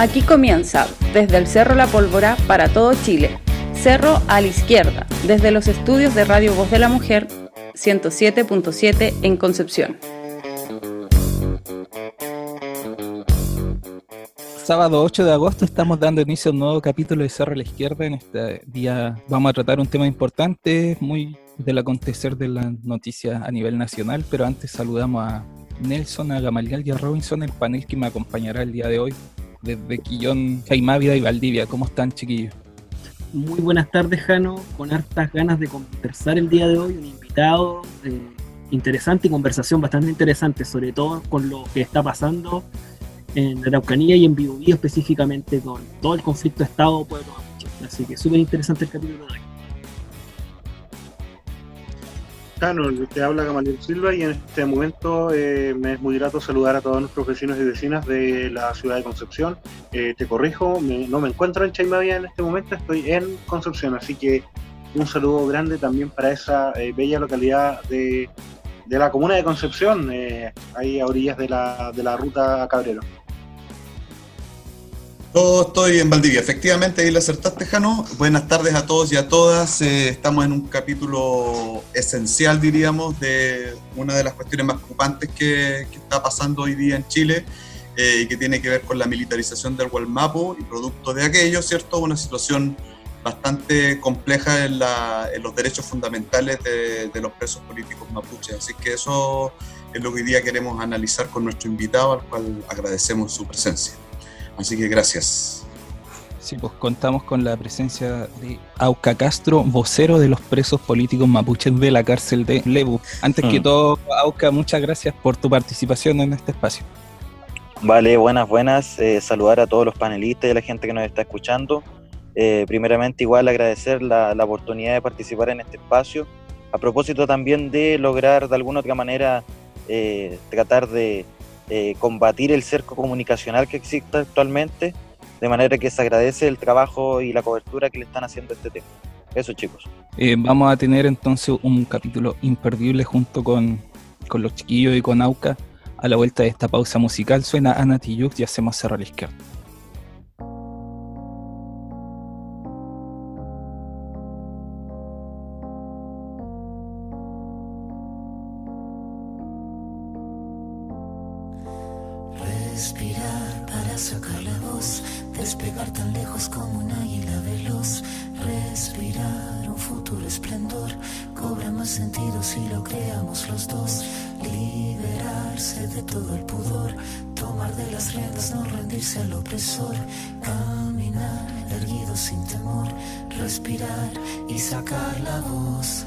Aquí comienza, desde el Cerro La Pólvora para todo Chile, Cerro a la Izquierda, desde los estudios de Radio Voz de la Mujer, 107.7 en Concepción. Sábado 8 de agosto estamos dando inicio a un nuevo capítulo de Cerro a la Izquierda. En este día vamos a tratar un tema importante, muy del acontecer de las noticias a nivel nacional, pero antes saludamos a Nelson, a Gamaliel y a Robinson, el panel que me acompañará el día de hoy desde Quillón, Jaimávida y Valdivia. ¿Cómo están, chiquillos? Muy buenas tardes, Jano, con hartas ganas de conversar el día de hoy, un invitado interesante y conversación bastante interesante, sobre todo con lo que está pasando en la Araucanía y en Biobío específicamente con todo el conflicto Estado-Pueblo Mapuche. Así que súper interesante el capítulo de hoy. Jano, te habla Gamaliel Silva y en este momento me es muy grato saludar a todos nuestros vecinos y vecinas de la ciudad de Concepción. Te corrijo, no me encuentro en Chaimavia en este momento, estoy en Concepción, así que un saludo grande también para esa bella localidad de la comuna de Concepción, ahí a orillas de la ruta a Cabrero. Yo estoy en Valdivia, efectivamente, ahí le acertaste, Jano. Buenas tardes a todos y a todas. Estamos en un capítulo esencial, diríamos, de una de las cuestiones más preocupantes que está pasando hoy día en Chile y que tiene que ver con la militarización del Gualmapu y producto de aquello, ¿cierto? Una situación bastante compleja en los derechos fundamentales de los presos políticos mapuches. Así que eso es lo que hoy día queremos analizar con nuestro invitado, al cual agradecemos su presencia. Así que gracias. Sí, pues contamos con la presencia de Auca Castro, vocero de los presos políticos mapuches de la cárcel de Lebu. Antes que todo, Auca, muchas gracias por tu participación en este espacio. Vale, buenas. Saludar a todos los panelistas y a la gente que nos está escuchando. Primeramente, igual agradecer la oportunidad de participar en este espacio. A propósito también de lograr de alguna otra manera tratar de combatir el cerco comunicacional que existe actualmente, de manera que se agradece el trabajo y la cobertura que le están haciendo a este tema. Eso, chicos. Vamos a tener entonces un capítulo imperdible junto con los chiquillos y con Auca. A la vuelta de esta pausa musical suena Ana Tijoux y hacemos Cerro a la Izquierda. Respirar para sacar la voz, despegar tan lejos como un águila veloz. Respirar un futuro esplendor, cobra más sentido si lo creamos los dos. Liberarse de todo el pudor, tomar de las riendas, no rendirse al opresor. Caminar erguido sin temor, respirar y sacar la voz.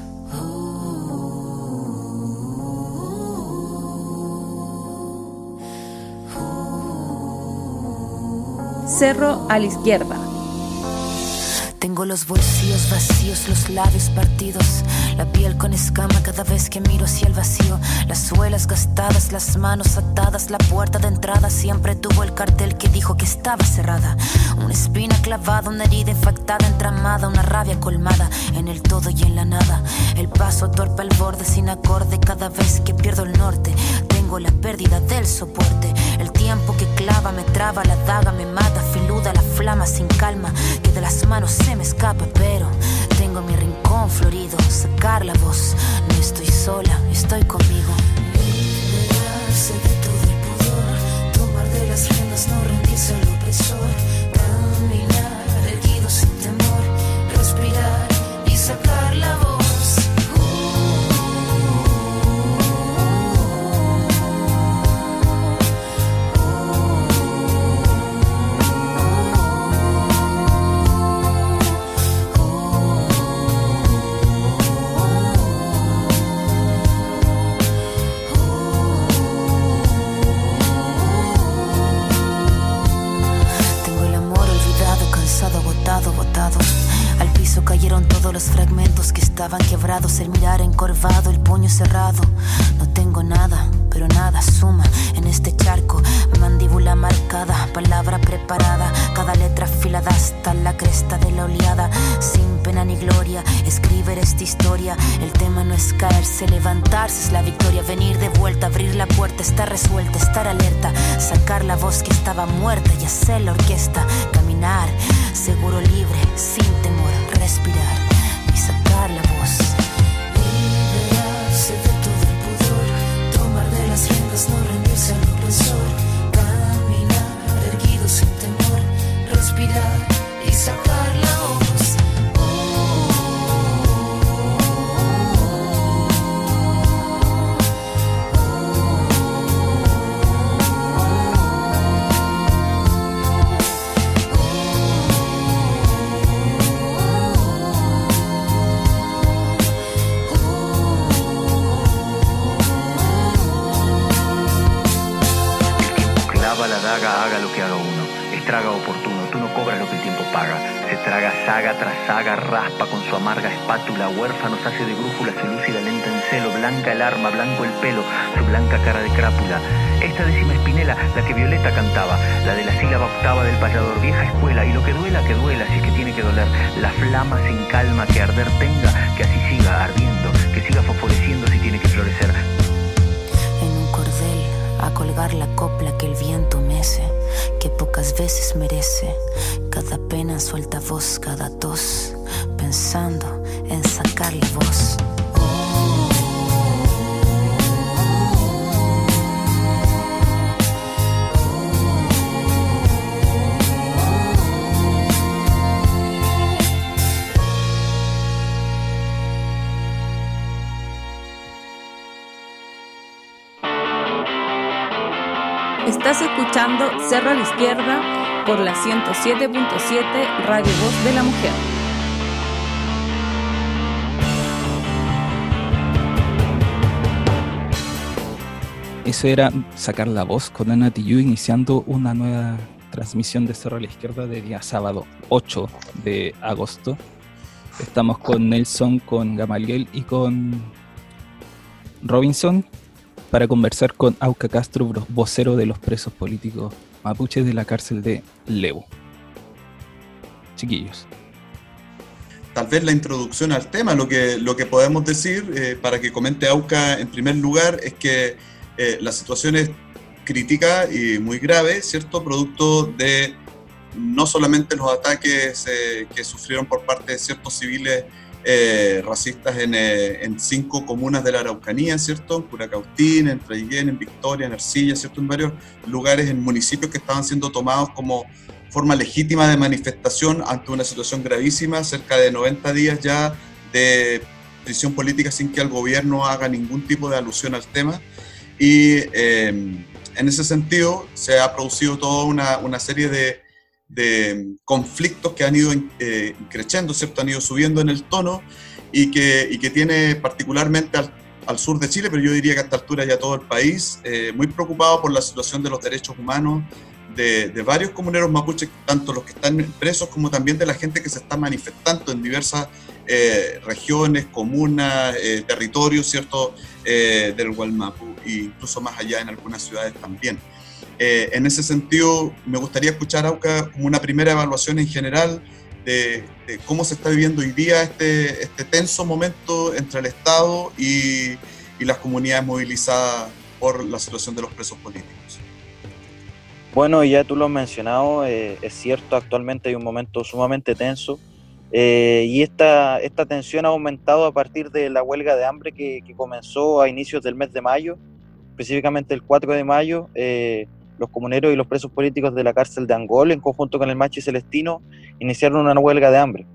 Cerro a la Izquierda. Tengo los bolsillos vacíos, los labios partidos, la piel con escama cada vez que miro hacia el vacío. Las suelas gastadas, las manos atadas, la puerta de entrada siempre tuvo el cartel que dijo que estaba cerrada. Una espina clavada, una herida infectada, entramada, una rabia colmada en el todo y en la nada. El paso torpe al borde sin acorde cada vez que pierdo el norte. Tengo la pérdida del soporte, el tiempo que clava me traba, la daga me mata, filuda la flama sin calma, que de las manos se me escapa, pero tengo mi rincón florido, sacar la voz, no estoy sola, estoy conmigo. Liberarse de todo el pudor, tomar de las riendas, no rendirse al opresor, caminar erguido sin temor, respirar y sacar la voz. Botado. Al piso cayeron todos los fragmentos que estaban quebrados, el mirar encorvado, el puño cerrado. No tengo nada, pero nada suma en este charco. Mandíbula marcada, palabra preparada, cada letra afilada escalada hasta la cresta de la oleada, sin pena ni gloria, escribir esta historia. El tema no es caerse, levantarse es la victoria, venir de vuelta, abrir la puerta, estar resuelta, estar alerta, sacar la voz que estaba muerta y hacer la orquesta, caminar, seguro, libre, sin temor, respirar y sacar la voz. Liberarse de todo el pudor, tomar de las riendas, no rendirse al opresor, caminar erguido sin temor, respirar y sacar la voz. Haga lo que haga uno, estraga oportuno, tú no cobras lo que el tiempo paga. Se traga saga tras saga, raspa con su amarga espátula, huérfanos hace de brújula, se lúcida lenta en celo, blanca el arma, blanco el pelo, su blanca cara de crápula. Esta décima espinela, la que Violeta cantaba, la de la sílaba octava del payador, vieja escuela, y lo que duela, si es que tiene que doler, la flama sin calma que arder tenga, que así siga ardiendo, que siga fosforeciendo si tiene que florecer. En un cordel, a colgar la copla que el viento mece, que pocas veces merece, cada pena suelta voz, cada tos, pensando en sacar la voz. Estás escuchando Cerro a la Izquierda por la 107.7 Radio Voz de la Mujer. Eso era Sacar la Voz con Ana Tijoux, iniciando una nueva transmisión de Cerro a la Izquierda de día sábado 8 de agosto. Estamos con Nelson, con Gamaliel y con Robinson para conversar con Auca Castro, vocero de los presos políticos mapuches de la cárcel de Lebu. Chiquillos. Tal vez la introducción al tema, lo que podemos decir, para que comente Auca en primer lugar, es que la situación es crítica y muy grave, ¿cierto? Producto de no solamente los ataques que sufrieron por parte de ciertos civiles racistas en 5 comunas de la Araucanía, ¿cierto? En Curacautín, en Traiguén, en Victoria, en Ercilla, ¿cierto? En varios lugares, en municipios que estaban siendo tomados como forma legítima de manifestación ante una situación gravísima, cerca de 90 días ya de prisión política sin que el gobierno haga ningún tipo de alusión al tema. Y en ese sentido se ha producido toda una serie de conflictos que han ido creciendo, ¿cierto? Han ido subiendo en el tono y que tiene particularmente al sur de Chile, pero yo diría que a esta altura ya todo el país, muy preocupado por la situación de los derechos humanos de varios comuneros mapuches, tanto los que están presos como también de la gente que se está manifestando en diversas regiones, comunas, territorios, ¿cierto? Del Gualmapu e incluso más allá en algunas ciudades también. En ese sentido, me gustaría escuchar, Auca, como una primera evaluación en general de cómo se está viviendo hoy día este tenso momento entre el Estado y las comunidades movilizadas por la situación de los presos políticos. Bueno, ya tú lo has mencionado, es cierto, actualmente hay un momento sumamente tenso y esta tensión ha aumentado a partir de la huelga de hambre que comenzó a inicios del mes de mayo, específicamente el 4 de mayo. Los comuneros y los presos políticos de la cárcel de Angol, en conjunto con el Machi Celestino, iniciaron una huelga de hambre.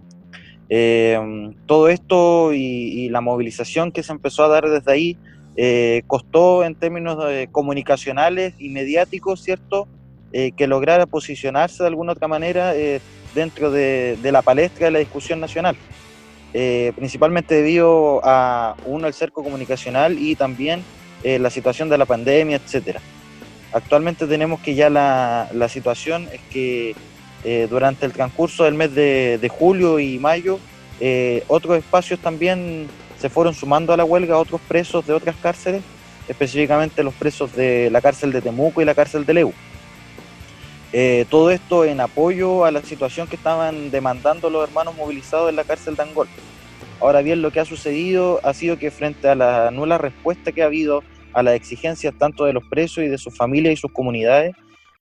Todo esto y la movilización que se empezó a dar desde ahí costó en términos comunicacionales y mediáticos, ¿cierto?, que lograra posicionarse de alguna otra manera dentro de la palestra de la discusión nacional, principalmente debido a el cerco comunicacional y también la situación de la pandemia, etcétera. Actualmente tenemos que ya la situación es que durante el transcurso del mes de julio y mayo, otros espacios también se fueron sumando a la huelga, otros presos de otras cárceles, específicamente los presos de la cárcel de Temuco y la cárcel de Lebu. Todo esto en apoyo a la situación que estaban demandando los hermanos movilizados en la cárcel de Angol. Ahora bien, lo que ha sucedido ha sido que frente a la nula respuesta que ha habido a las exigencias tanto de los presos y de sus familias y sus comunidades,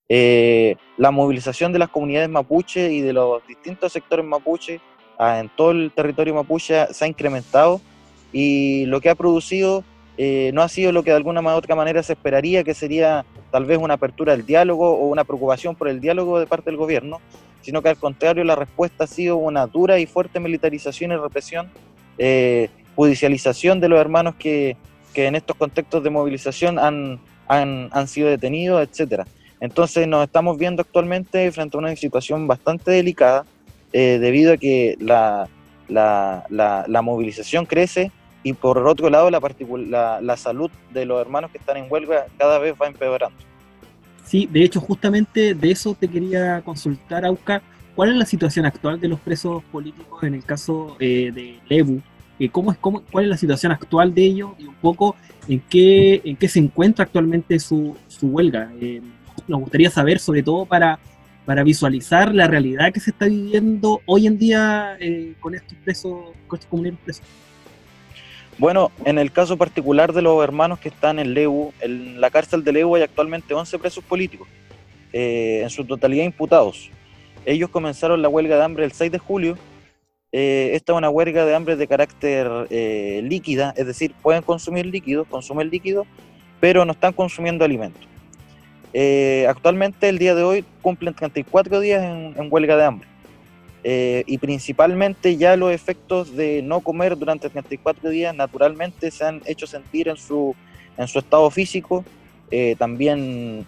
la movilización de las comunidades mapuche y de los distintos sectores mapuche en todo el territorio mapuche se ha incrementado, y lo que ha producido no ha sido lo que de alguna u otra manera se esperaría, que sería tal vez una apertura del diálogo o una preocupación por el diálogo de parte del gobierno, sino que al contrario la respuesta ha sido una dura y fuerte militarización y represión, judicialización de los hermanos que en estos contextos de movilización han sido detenidos, etcétera. Entonces nos estamos viendo actualmente frente a una situación bastante delicada, debido a que la movilización crece, y por otro lado la salud de los hermanos que están en huelga cada vez va empeorando. Sí, de hecho justamente de eso te quería consultar, Auca. ¿Cuál es la situación actual de los presos políticos en el caso de Lebu? ¿Cuál es la situación actual de ellos y un poco en qué se encuentra actualmente su huelga? Nos gustaría saber, sobre todo para visualizar la realidad que se está viviendo hoy en día con estos presos, con estos compañeros presos. Bueno, en el caso particular de los hermanos que están en Lebu, en la cárcel de Lebu hay actualmente 11 presos políticos, en su totalidad imputados. Ellos comenzaron la huelga de hambre el 6 de julio. Esta es una huelga de hambre de carácter líquida, es decir, pueden consumir líquidos, consumen líquidos, pero no están consumiendo alimentos. Actualmente, el día de hoy, cumplen 34 días en huelga de hambre. Y principalmente ya los efectos de no comer durante 34 días naturalmente se han hecho sentir en su estado físico, también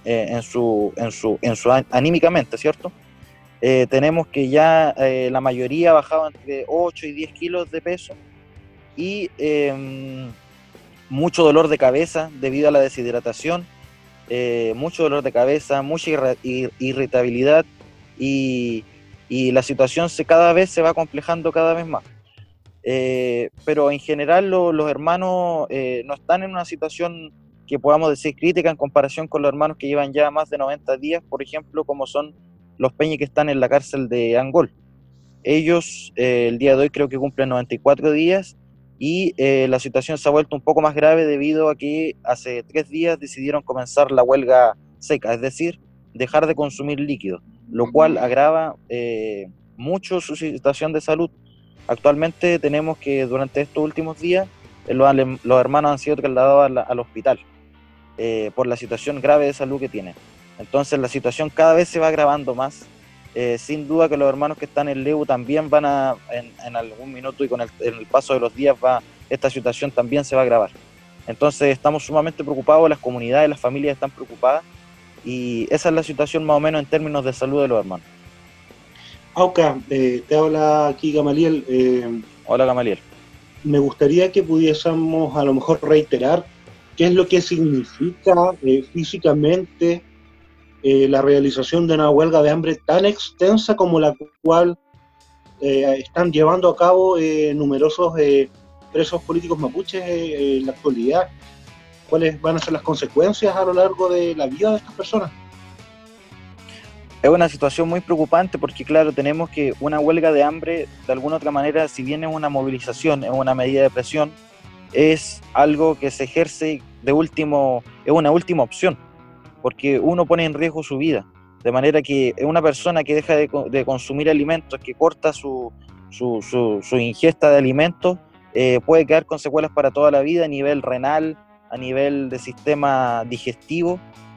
anímicamente, ¿cierto? Tenemos que ya la mayoría ha bajado entre 8 y 10 kilos de peso, y mucho dolor de cabeza debido a la deshidratación, mucho dolor de cabeza, mucha irritabilidad, y la situación cada vez se va complejando cada vez más. Pero en general los hermanos no están en una situación que podamos decir crítica en comparación con los hermanos que llevan ya más de 90 días, por ejemplo, como son los peñas que están en la cárcel de Angol. Ellos el día de hoy creo que cumplen 94 días, y la situación se ha vuelto un poco más grave debido a que hace 3 días decidieron comenzar la huelga seca, es decir, dejar de consumir líquidos, lo cual agrava mucho su situación de salud. Actualmente tenemos que durante estos últimos días los hermanos han sido trasladados al hospital por la situación grave de salud que tienen. Entonces la situación cada vez se va agravando más. Sin duda que los hermanos que están en Lebu también van en algún minuto, y con el paso de los días esta situación también se va a agravar. Entonces estamos sumamente preocupados, las comunidades, las familias están preocupadas, y esa es la situación más o menos en términos de salud de los hermanos. Auca, te habla aquí Gamaliel. Hola Gamaliel. Me gustaría que pudiésemos a lo mejor reiterar qué es lo que significa físicamente la realización de una huelga de hambre tan extensa como la cual están llevando a cabo numerosos presos políticos mapuches en la actualidad. ¿Cuáles van a ser las consecuencias a lo largo de la vida de estas personas? Es una situación muy preocupante porque, claro, tenemos que una huelga de hambre, de alguna otra manera, si bien es una movilización, es una medida de presión, es algo que se ejerce es una última opción, porque uno pone en riesgo su vida, de manera que una persona que deja de consumir alimentos, que corta su ingesta de alimentos, puede quedar con secuelas para toda la vida a nivel renal, a nivel de sistema digestivo.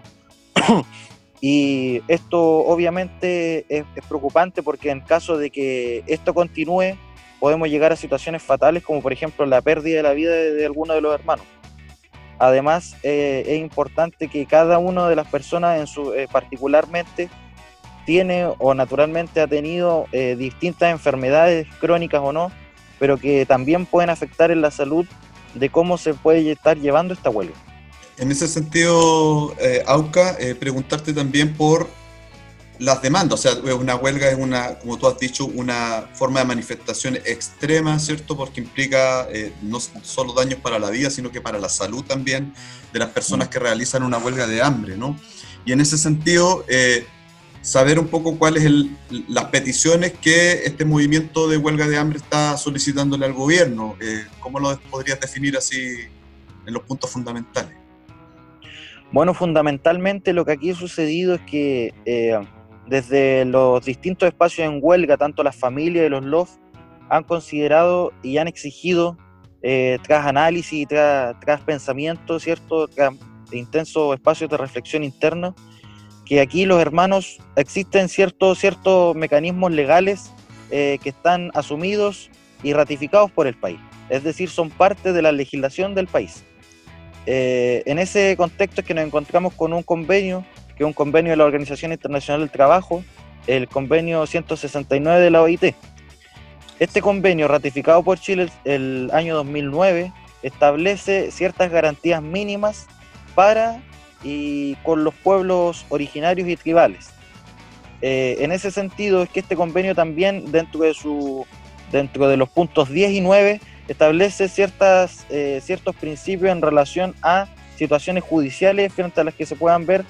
Y esto obviamente es preocupante, porque en caso de que esto continúe podemos llegar a situaciones fatales, como por ejemplo la pérdida de la vida de alguno de los hermanos. Además, es importante que cada una de las personas particularmente tiene o naturalmente ha tenido distintas enfermedades crónicas o no, pero que también pueden afectar en la salud de cómo se puede estar llevando esta huelga. En ese sentido, Auca, preguntarte también por las demandas. O sea, una huelga es como tú has dicho, una forma de manifestación extrema, ¿cierto? Porque implica no solo daños para la vida, sino que para la salud también de las personas que realizan una huelga de hambre, ¿no? Y en ese sentido, saber un poco cuáles las peticiones que este movimiento de huelga de hambre está solicitándole al gobierno. ¿Cómo lo podrías definir así en los puntos fundamentales? Bueno, fundamentalmente lo que aquí ha sucedido es que desde los distintos espacios en huelga, tanto las familias y los LOF han considerado y han exigido, tras análisis y tras pensamiento, ¿cierto?, tras intensos espacios de reflexión interna, que aquí los hermanos existen ciertos mecanismos legales que están asumidos y ratificados por el país, es decir, son parte de la legislación del país. En ese contexto es que nos encontramos con un convenio, que es un convenio de la Organización Internacional del Trabajo, el convenio 169 de la OIT. Este convenio, ratificado por Chile el año 2009, establece ciertas garantías mínimas para y con los pueblos originarios y tribales. En ese sentido es que este convenio también, dentro de los puntos 10 y 9, establece ciertos principios en relación a situaciones judiciales frente a las que se puedan ver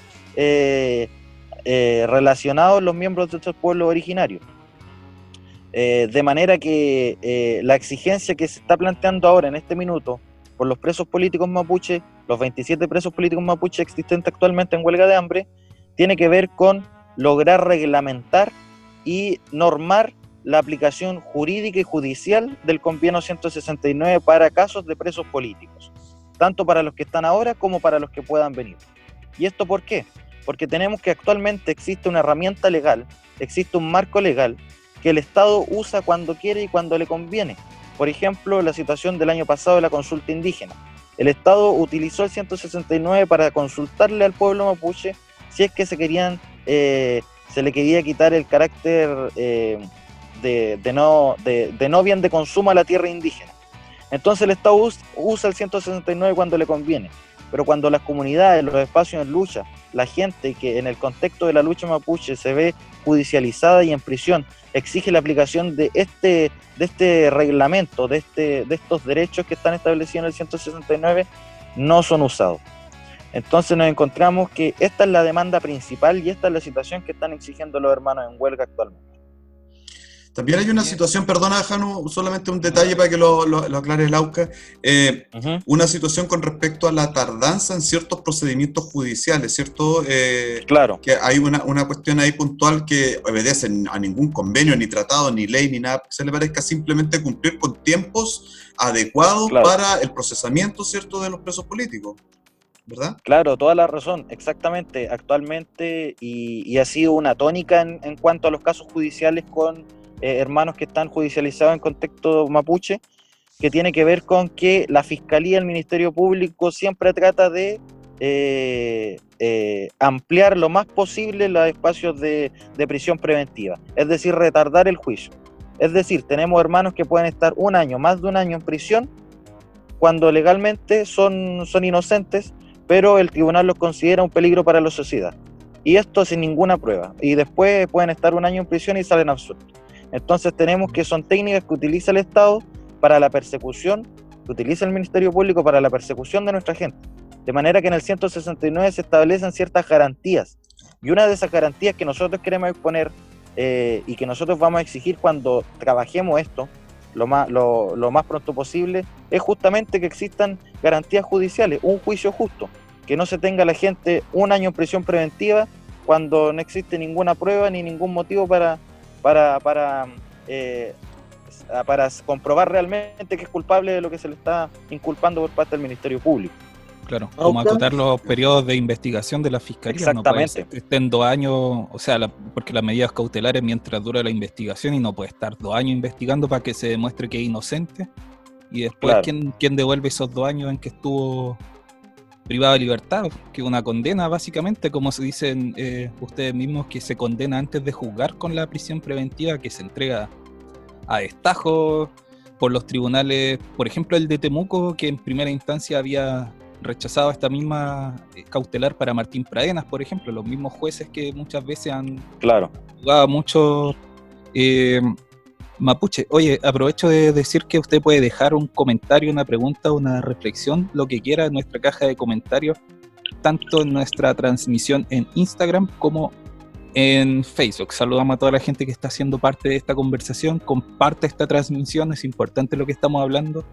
relacionados los miembros de estos pueblos originarios. De manera que la exigencia que se está planteando ahora en este minuto por los presos políticos mapuche, los 27 presos políticos mapuche existentes actualmente en huelga de hambre, tiene que ver con lograr reglamentar y normar la aplicación jurídica y judicial del convenio 169 para casos de presos políticos, tanto para los que están ahora como para los que puedan venir. ¿Y esto por qué? Porque tenemos que actualmente existe una herramienta legal, existe un marco legal que el Estado usa cuando quiere y cuando le conviene. Por ejemplo, la situación del año pasado de la consulta indígena. El Estado utilizó el 169 para consultarle al pueblo mapuche si es que se le quería quitar el carácter de no bien de consumo a la tierra indígena. Entonces el Estado usa el 169 cuando le conviene, pero cuando las comunidades, los espacios en lucha, la gente que en el contexto de la lucha mapuche se ve judicializada y en prisión, exige la aplicación de este reglamento, de estos derechos que están establecidos en el 169, no son usados. Entonces nos encontramos que esta es la demanda principal y esta es la situación que están exigiendo los hermanos en huelga actualmente. También hay una situación, perdona, Jano, solamente un detalle para que lo aclare Lauca, una situación con respecto a la tardanza en ciertos procedimientos judiciales, ¿cierto? Claro. Que hay una cuestión ahí puntual que obedece a ningún convenio, ni tratado, ni ley, ni nada que se le parezca, simplemente cumplir con tiempos adecuados para el procesamiento, ¿cierto?, de los presos políticos, ¿verdad? Claro, toda la razón, exactamente. Actualmente, y ha sido una tónica en cuanto a los casos judiciales con hermanos que están judicializados en contexto mapuche, que tiene que ver con que la Fiscalía, el Ministerio Público siempre trata de ampliar lo más posible los espacios de prisión preventiva, es decir, retardar el juicio. Es decir, tenemos hermanos que pueden estar un año, más de un año en prisión, cuando legalmente son inocentes, pero el tribunal los considera un peligro para la sociedad. Y esto sin ninguna prueba. Y después pueden estar un año en prisión y salen absueltos. Entonces tenemos que son técnicas que utiliza el Estado para la persecución, que utiliza el Ministerio Público para la persecución de nuestra gente. De manera que en el 169 se establecen ciertas garantías. Y una de esas garantías que nosotros queremos exponer y que nosotros vamos a exigir cuando trabajemos esto, lo más pronto posible, es justamente que existan garantías judiciales, un juicio justo, que no se tenga a la gente un año en prisión preventiva cuando no existe ninguna prueba ni ningún motivo para comprobar realmente que es culpable de lo que se le está inculpando por parte del Ministerio Público. Claro, como acotar los periodos de investigación de la Fiscalía. Exactamente. No puede ser que estén 2 años, o sea, porque las medidas cautelares mientras dura la investigación, y no puede estar 2 años investigando para que se demuestre que es inocente, y después claro. ¿quién devuelve esos 2 años en que estuvo privado de libertad? Que una condena, básicamente, como se dicen ustedes mismos, que se condena antes de juzgar con la prisión preventiva, que se entrega a destajo por los tribunales, por ejemplo el de Temuco, que en primera instancia había rechazado esta misma cautelar para Martín Pradenas, por ejemplo, los mismos jueces que muchas veces han jugado mucho mapuche. Oye, aprovecho de decir que usted puede dejar un comentario, una pregunta, una reflexión, lo que quiera en nuestra caja de comentarios, tanto en nuestra transmisión en Instagram como en Facebook. Saludamos a toda la gente que está haciendo parte de esta conversación. Comparte esta transmisión, es importante lo que estamos hablando.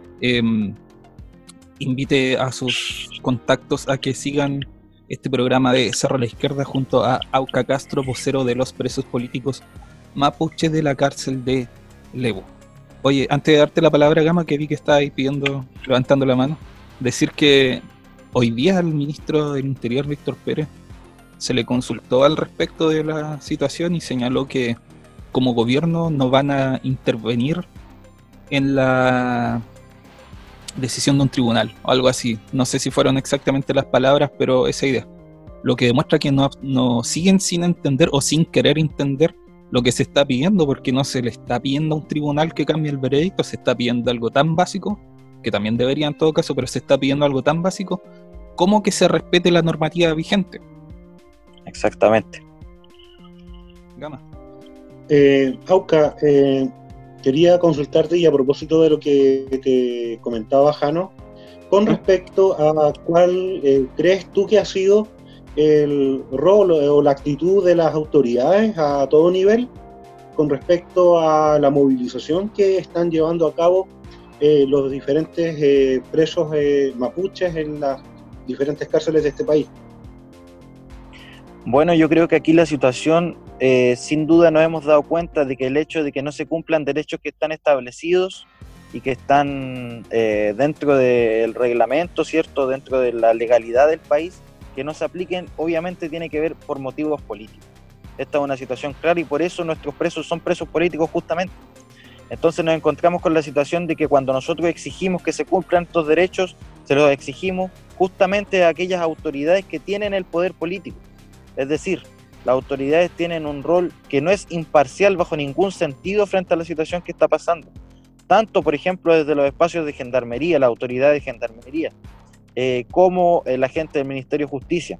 Invite a sus contactos a que sigan este programa de Cerro a la Izquierda junto a Auca Castro, vocero de los presos políticos mapuche de la cárcel de Lebu. Oye, antes de darte la palabra, Gama, que vi que estaba ahí levantando la mano, decir que hoy día al ministro del Interior, Víctor Pérez, se le consultó al respecto de la situación y señaló que como gobierno no van a intervenir en la decisión de un tribunal o algo así. No sé si fueron exactamente las palabras, pero esa idea. Lo que demuestra que no siguen sin entender o sin querer entender lo que se está pidiendo, porque no se le está pidiendo a un tribunal que cambie el veredicto, se está pidiendo algo tan básico, que también debería en todo caso, pero se está pidiendo algo tan básico como que se respete la normativa vigente. Exactamente. Gama. Auca, quería consultarte, y a propósito de lo que te comentaba Jano, con respecto a cuál crees tú que ha sido el rol o la actitud de las autoridades a todo nivel con respecto a la movilización que están llevando a cabo los diferentes presos mapuches en las diferentes cárceles de este país. Bueno, yo creo que aquí la situación, sin duda nos hemos dado cuenta de que el hecho de que no se cumplan derechos que están establecidos y que están dentro del reglamento, ¿cierto?, dentro de la legalidad del país, que no se apliquen, obviamente tiene que ver por motivos políticos. Esta es una situación clara y por eso nuestros presos son presos políticos justamente. Entonces nos encontramos con la situación de que cuando nosotros exigimos que se cumplan estos derechos, se los exigimos justamente a aquellas autoridades que tienen el poder político. Es decir, las autoridades tienen un rol que no es imparcial bajo ningún sentido frente a la situación que está pasando. Tanto, por ejemplo, desde los espacios de gendarmería, la autoridad de gendarmería, como la gente del Ministerio de Justicia.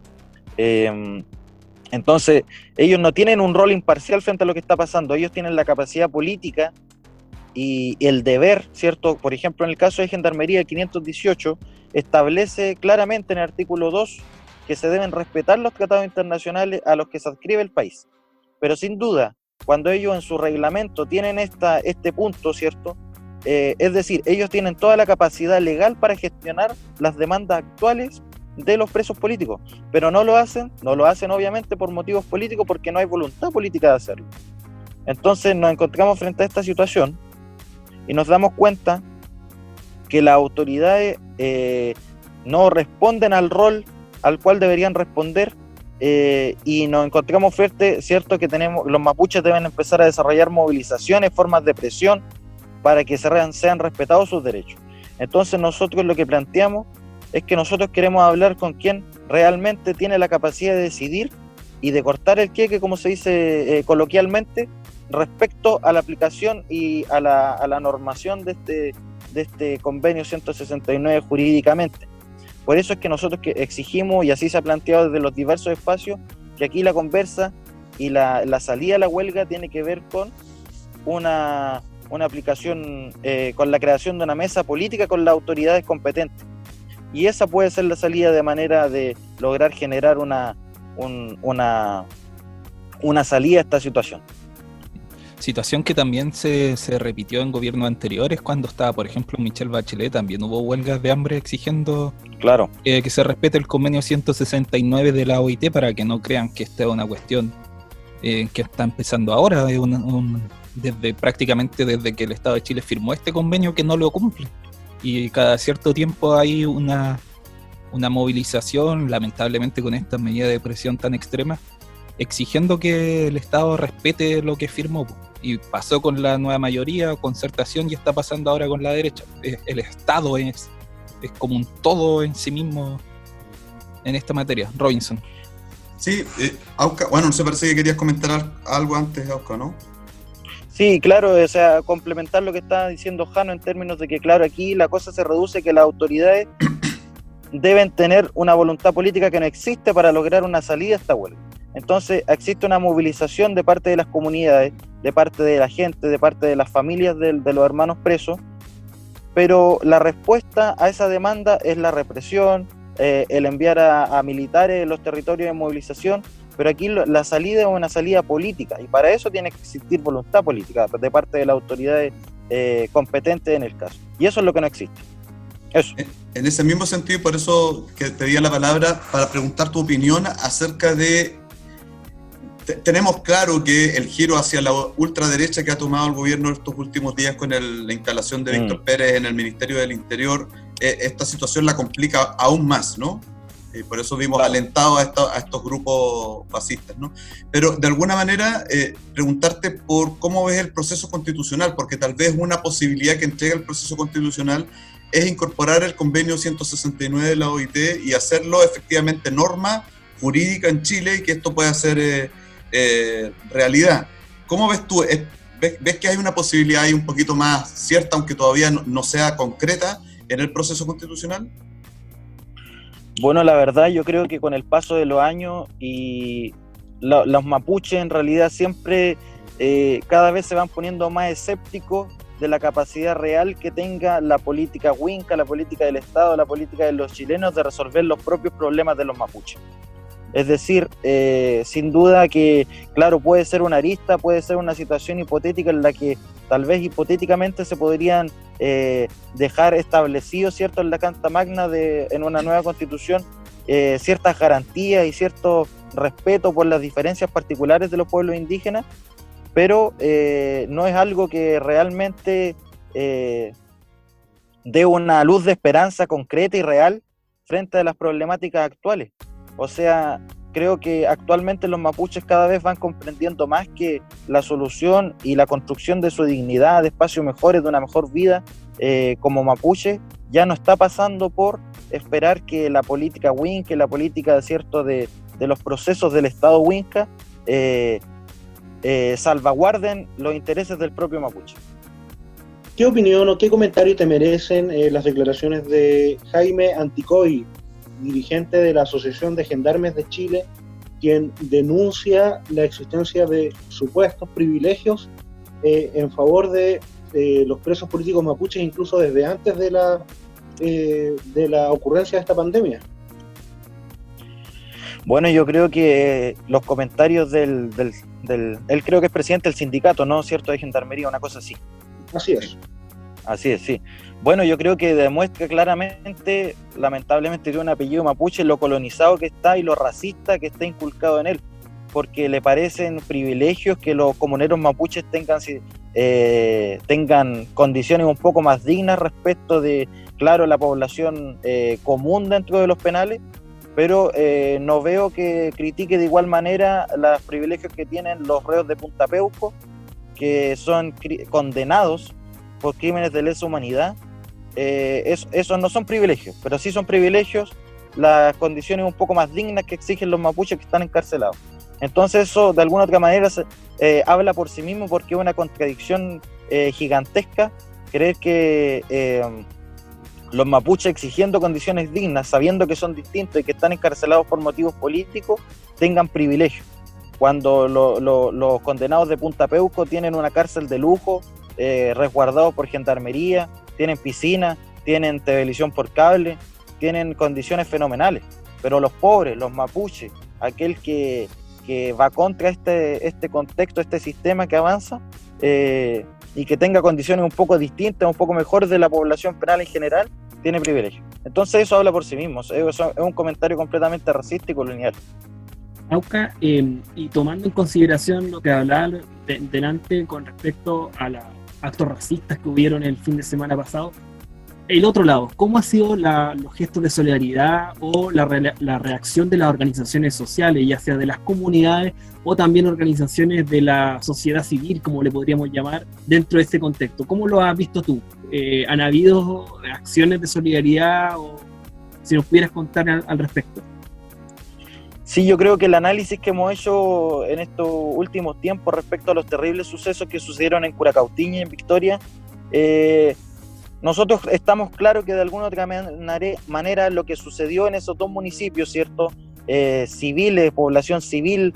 Entonces, ellos no tienen un rol imparcial frente a lo que está pasando. Ellos tienen la capacidad política y el deber, ¿cierto? Por ejemplo, en el caso de gendarmería, el 518 establece claramente en el artículo 2 que se deben respetar los tratados internacionales a los que se adscribe el país. Pero sin duda, cuando ellos en su reglamento tienen este punto, ¿cierto? Es decir, ellos tienen toda la capacidad legal para gestionar las demandas actuales de los presos políticos, pero no lo hacen obviamente por motivos políticos, porque no hay voluntad política de hacerlo. Entonces nos encontramos frente a esta situación y nos damos cuenta que las autoridades no responden al rol al cual deberían responder, y nos encontramos frente, cierto, que los mapuches deben empezar a desarrollar movilizaciones, formas de presión para que sean respetados sus derechos. Entonces nosotros lo que planteamos es que nosotros queremos hablar con quien realmente tiene la capacidad de decidir y de cortar el queque, como se dice coloquialmente, respecto a la aplicación y a la normación de este convenio 169 jurídicamente. Por eso es que nosotros exigimos, y así se ha planteado desde los diversos espacios, que aquí la conversa y la salida a la huelga tiene que ver con una aplicación, con la creación de una mesa política con las autoridades competentes. Y esa puede ser la salida, de manera de lograr generar una salida a esta situación. Situación que también se repitió en gobiernos anteriores, cuando estaba, por ejemplo, Michelle Bachelet. También hubo huelgas de hambre exigiendo que se respete el convenio 169 de la OIT, para que no crean que esta es una cuestión que está empezando ahora, prácticamente desde que el Estado de Chile firmó este convenio, que no lo cumple. Y cada cierto tiempo hay una movilización, lamentablemente con estas medidas de presión tan extremas, exigiendo que el Estado respete lo que firmó. Y pasó con la nueva mayoría, concertación, y está pasando ahora con la derecha. El Estado es como un todo en sí mismo en esta materia. Robinson. Sí, Auca, bueno, no sé, parece que querías comentar algo antes, Auca, ¿no? Sí, claro, o sea, complementar lo que está diciendo Jano en términos de que, claro, aquí la cosa se reduce a que las autoridades deben tener una voluntad política que no existe para lograr una salida a esta huelga. Entonces existe una movilización de parte de las comunidades, de parte de la gente, de parte de las familias de los hermanos presos, pero la respuesta a esa demanda es la represión, el enviar a militares en los territorios de movilización, pero aquí la salida es una salida política, y para eso tiene que existir voluntad política de parte de las autoridades competentes en el caso, y eso es lo que no existe. Eso. En ese mismo sentido, y por eso que te di la palabra para preguntar tu opinión acerca de... Tenemos claro que el giro hacia la ultraderecha que ha tomado el gobierno estos últimos días con la instalación de Víctor Pérez en el Ministerio del Interior, esta situación la complica aún más, ¿no? Por eso vimos alentados a estos grupos fascistas, ¿no? Pero de alguna manera preguntarte por cómo ves el proceso constitucional, porque tal vez una posibilidad que entrega el proceso constitucional es incorporar el convenio 169 de la OIT y hacerlo efectivamente norma jurídica en Chile y que esto pueda ser realidad. ¿Cómo ves tú? ¿Ves que hay una posibilidad ahí un poquito más cierta, aunque todavía no sea concreta, en el proceso constitucional? Bueno, la verdad yo creo que con el paso de los años y los mapuches en realidad siempre cada vez se van poniendo más escépticos de la capacidad real que tenga la política huinca, la política del Estado, la política de los chilenos de resolver los propios problemas de los mapuches. Es decir, sin duda que, claro, puede ser una arista, puede ser una situación hipotética en la que tal vez hipotéticamente se podrían dejar establecidos, ¿cierto?, en la Carta Magna en una nueva constitución, ciertas garantías y cierto respeto por las diferencias particulares de los pueblos indígenas, pero no es algo que realmente dé una luz de esperanza concreta y real frente a las problemáticas actuales. O sea, creo que actualmente los mapuches cada vez van comprendiendo más que la solución y la construcción de su dignidad, de espacios mejores, de una mejor vida como mapuche, ya no está pasando por esperar que la política huinca, la política, ¿cierto?, de los procesos del Estado huinca salvaguarden los intereses del propio mapuche. ¿Qué opinión o qué comentario te merecen las declaraciones de Jaime Anticoy, dirigente de la Asociación de Gendarmes de Chile, quien denuncia la existencia de supuestos privilegios en favor de los presos políticos mapuches, incluso desde antes de la ocurrencia de esta pandemia? Bueno, yo creo que los comentarios él creo que es presidente del sindicato, ¿no? ¿Cierto? De Gendarmería, una cosa así. Así es. Así es, sí. Bueno, yo creo que demuestra claramente, lamentablemente, de un apellido mapuche, lo colonizado que está y lo racista que está inculcado en él, porque le parecen privilegios que los comuneros mapuches tengan condiciones un poco más dignas respecto de, claro, la población común dentro de los penales, pero no veo que critique de igual manera los privilegios que tienen los reos de Punta Peuco, que son condenados por crímenes de lesa humanidad. Esos no son privilegios, pero sí son privilegios las condiciones un poco más dignas que exigen los mapuches que están encarcelados. Entonces eso de alguna otra manera habla por sí mismo, porque es una contradicción gigantesca creer que los mapuches, exigiendo condiciones dignas, sabiendo que son distintos y que están encarcelados por motivos políticos, tengan privilegios, cuando los condenados de Punta Peuco tienen una cárcel de lujo, resguardados por Gendarmería, tienen piscina, tienen televisión por cable, tienen condiciones fenomenales. Pero los pobres, los mapuches, aquel que va contra este contexto, este sistema que avanza, y que tenga condiciones un poco distintas, un poco mejores de la población penal en general, tiene privilegio. Entonces eso habla por sí mismo, es un comentario completamente racista y colonial. Auca, y tomando en consideración lo que hablaba delante con respecto a los actos racistas que hubieron el fin de semana pasado, el otro lado, ¿cómo ha sido los gestos de solidaridad o la reacción de las organizaciones sociales, ya sea de las comunidades o también organizaciones de la sociedad civil, como le podríamos llamar, dentro de este contexto? ¿Cómo lo has visto tú? ¿Han habido acciones de solidaridad, o si nos pudieras contar al respecto? Sí, yo creo que el análisis que hemos hecho en estos últimos tiempos respecto a los terribles sucesos que sucedieron en Curacautiña y en Victoria, nosotros estamos claros que de alguna otra manera lo que sucedió en esos dos municipios, ¿cierto? Civiles, población civil,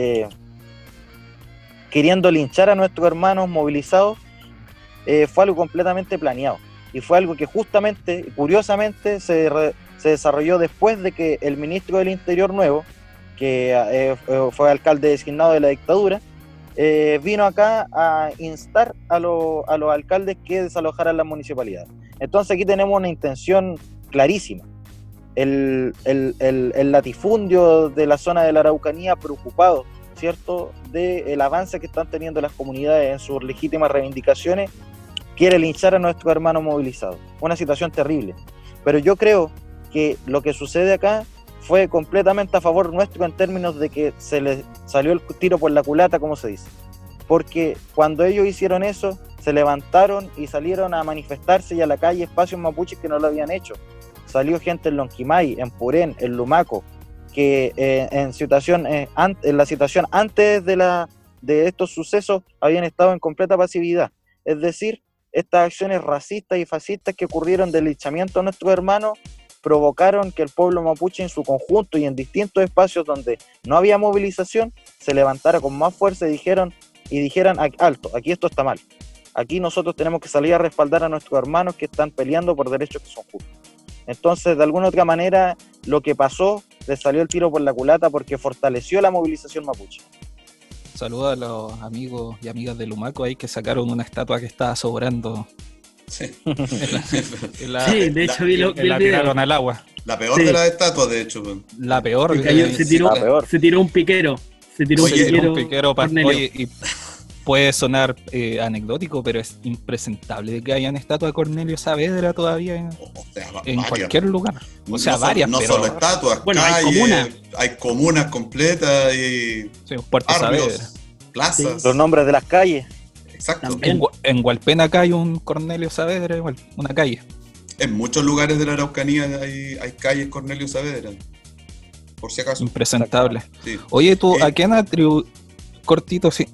queriendo linchar a nuestros hermanos movilizados, fue algo completamente planeado. Y fue algo que justamente, curiosamente, se desarrolló después de que el ministro del Interior nuevo, que fue alcalde designado de la dictadura, vino acá a instar a los alcaldes que desalojaran las municipalidades. Entonces aquí tenemos una intención clarísima. El latifundio de la zona de la Araucanía preocupado, ¿cierto?, del avance que están teniendo las comunidades en sus legítimas reivindicaciones, quiere linchar a nuestros hermanos movilizados. Una situación terrible. Pero yo creo que lo que sucede acá fue completamente a favor nuestro en términos de que se les salió el tiro por la culata, como se dice. Porque cuando ellos hicieron eso, se levantaron y salieron a manifestarse y a la calle espacios mapuches que no lo habían hecho. Salió gente en Lonquimay, en Purén, en Lumaco, que en la situación antes de estos sucesos habían estado en completa pasividad. Es decir, estas acciones racistas y fascistas que ocurrieron del linchamiento a nuestros hermanos provocaron que el pueblo mapuche en su conjunto y en distintos espacios donde no había movilización se levantara con más fuerza y dijeran alto, aquí esto está mal. Aquí nosotros tenemos que salir a respaldar a nuestros hermanos que están peleando por derechos que son justos. Entonces, de alguna u otra manera, lo que pasó les salió el tiro por la culata porque fortaleció la movilización mapuche. Saludos a los amigos y amigas de Lumaco ahí que sacaron una estatua que estaba sobrando. Sí. Sí, de hecho vi el video. Tiraron al agua. La peor de las estatuas, de hecho. La peor. Se tiró un piquero. Un piquero oye, y puede sonar anecdótico, pero es impresentable que hayan estatua de Cornelio Saavedra todavía en cualquier lugar. O sea, varias, no pero... solo estatuas, bueno, calles, hay comunas completas y sí, Puerto Saavedra, plazas. Los nombres de las calles. Exacto. En Hualpén acá hay un Cornelio Saavedra, igual, una calle. En muchos lugares de la Araucanía hay calles Cornelio Saavedra, por si acaso. Impresentable. Sí. Oye, tú, ¿a quién cortito, sí,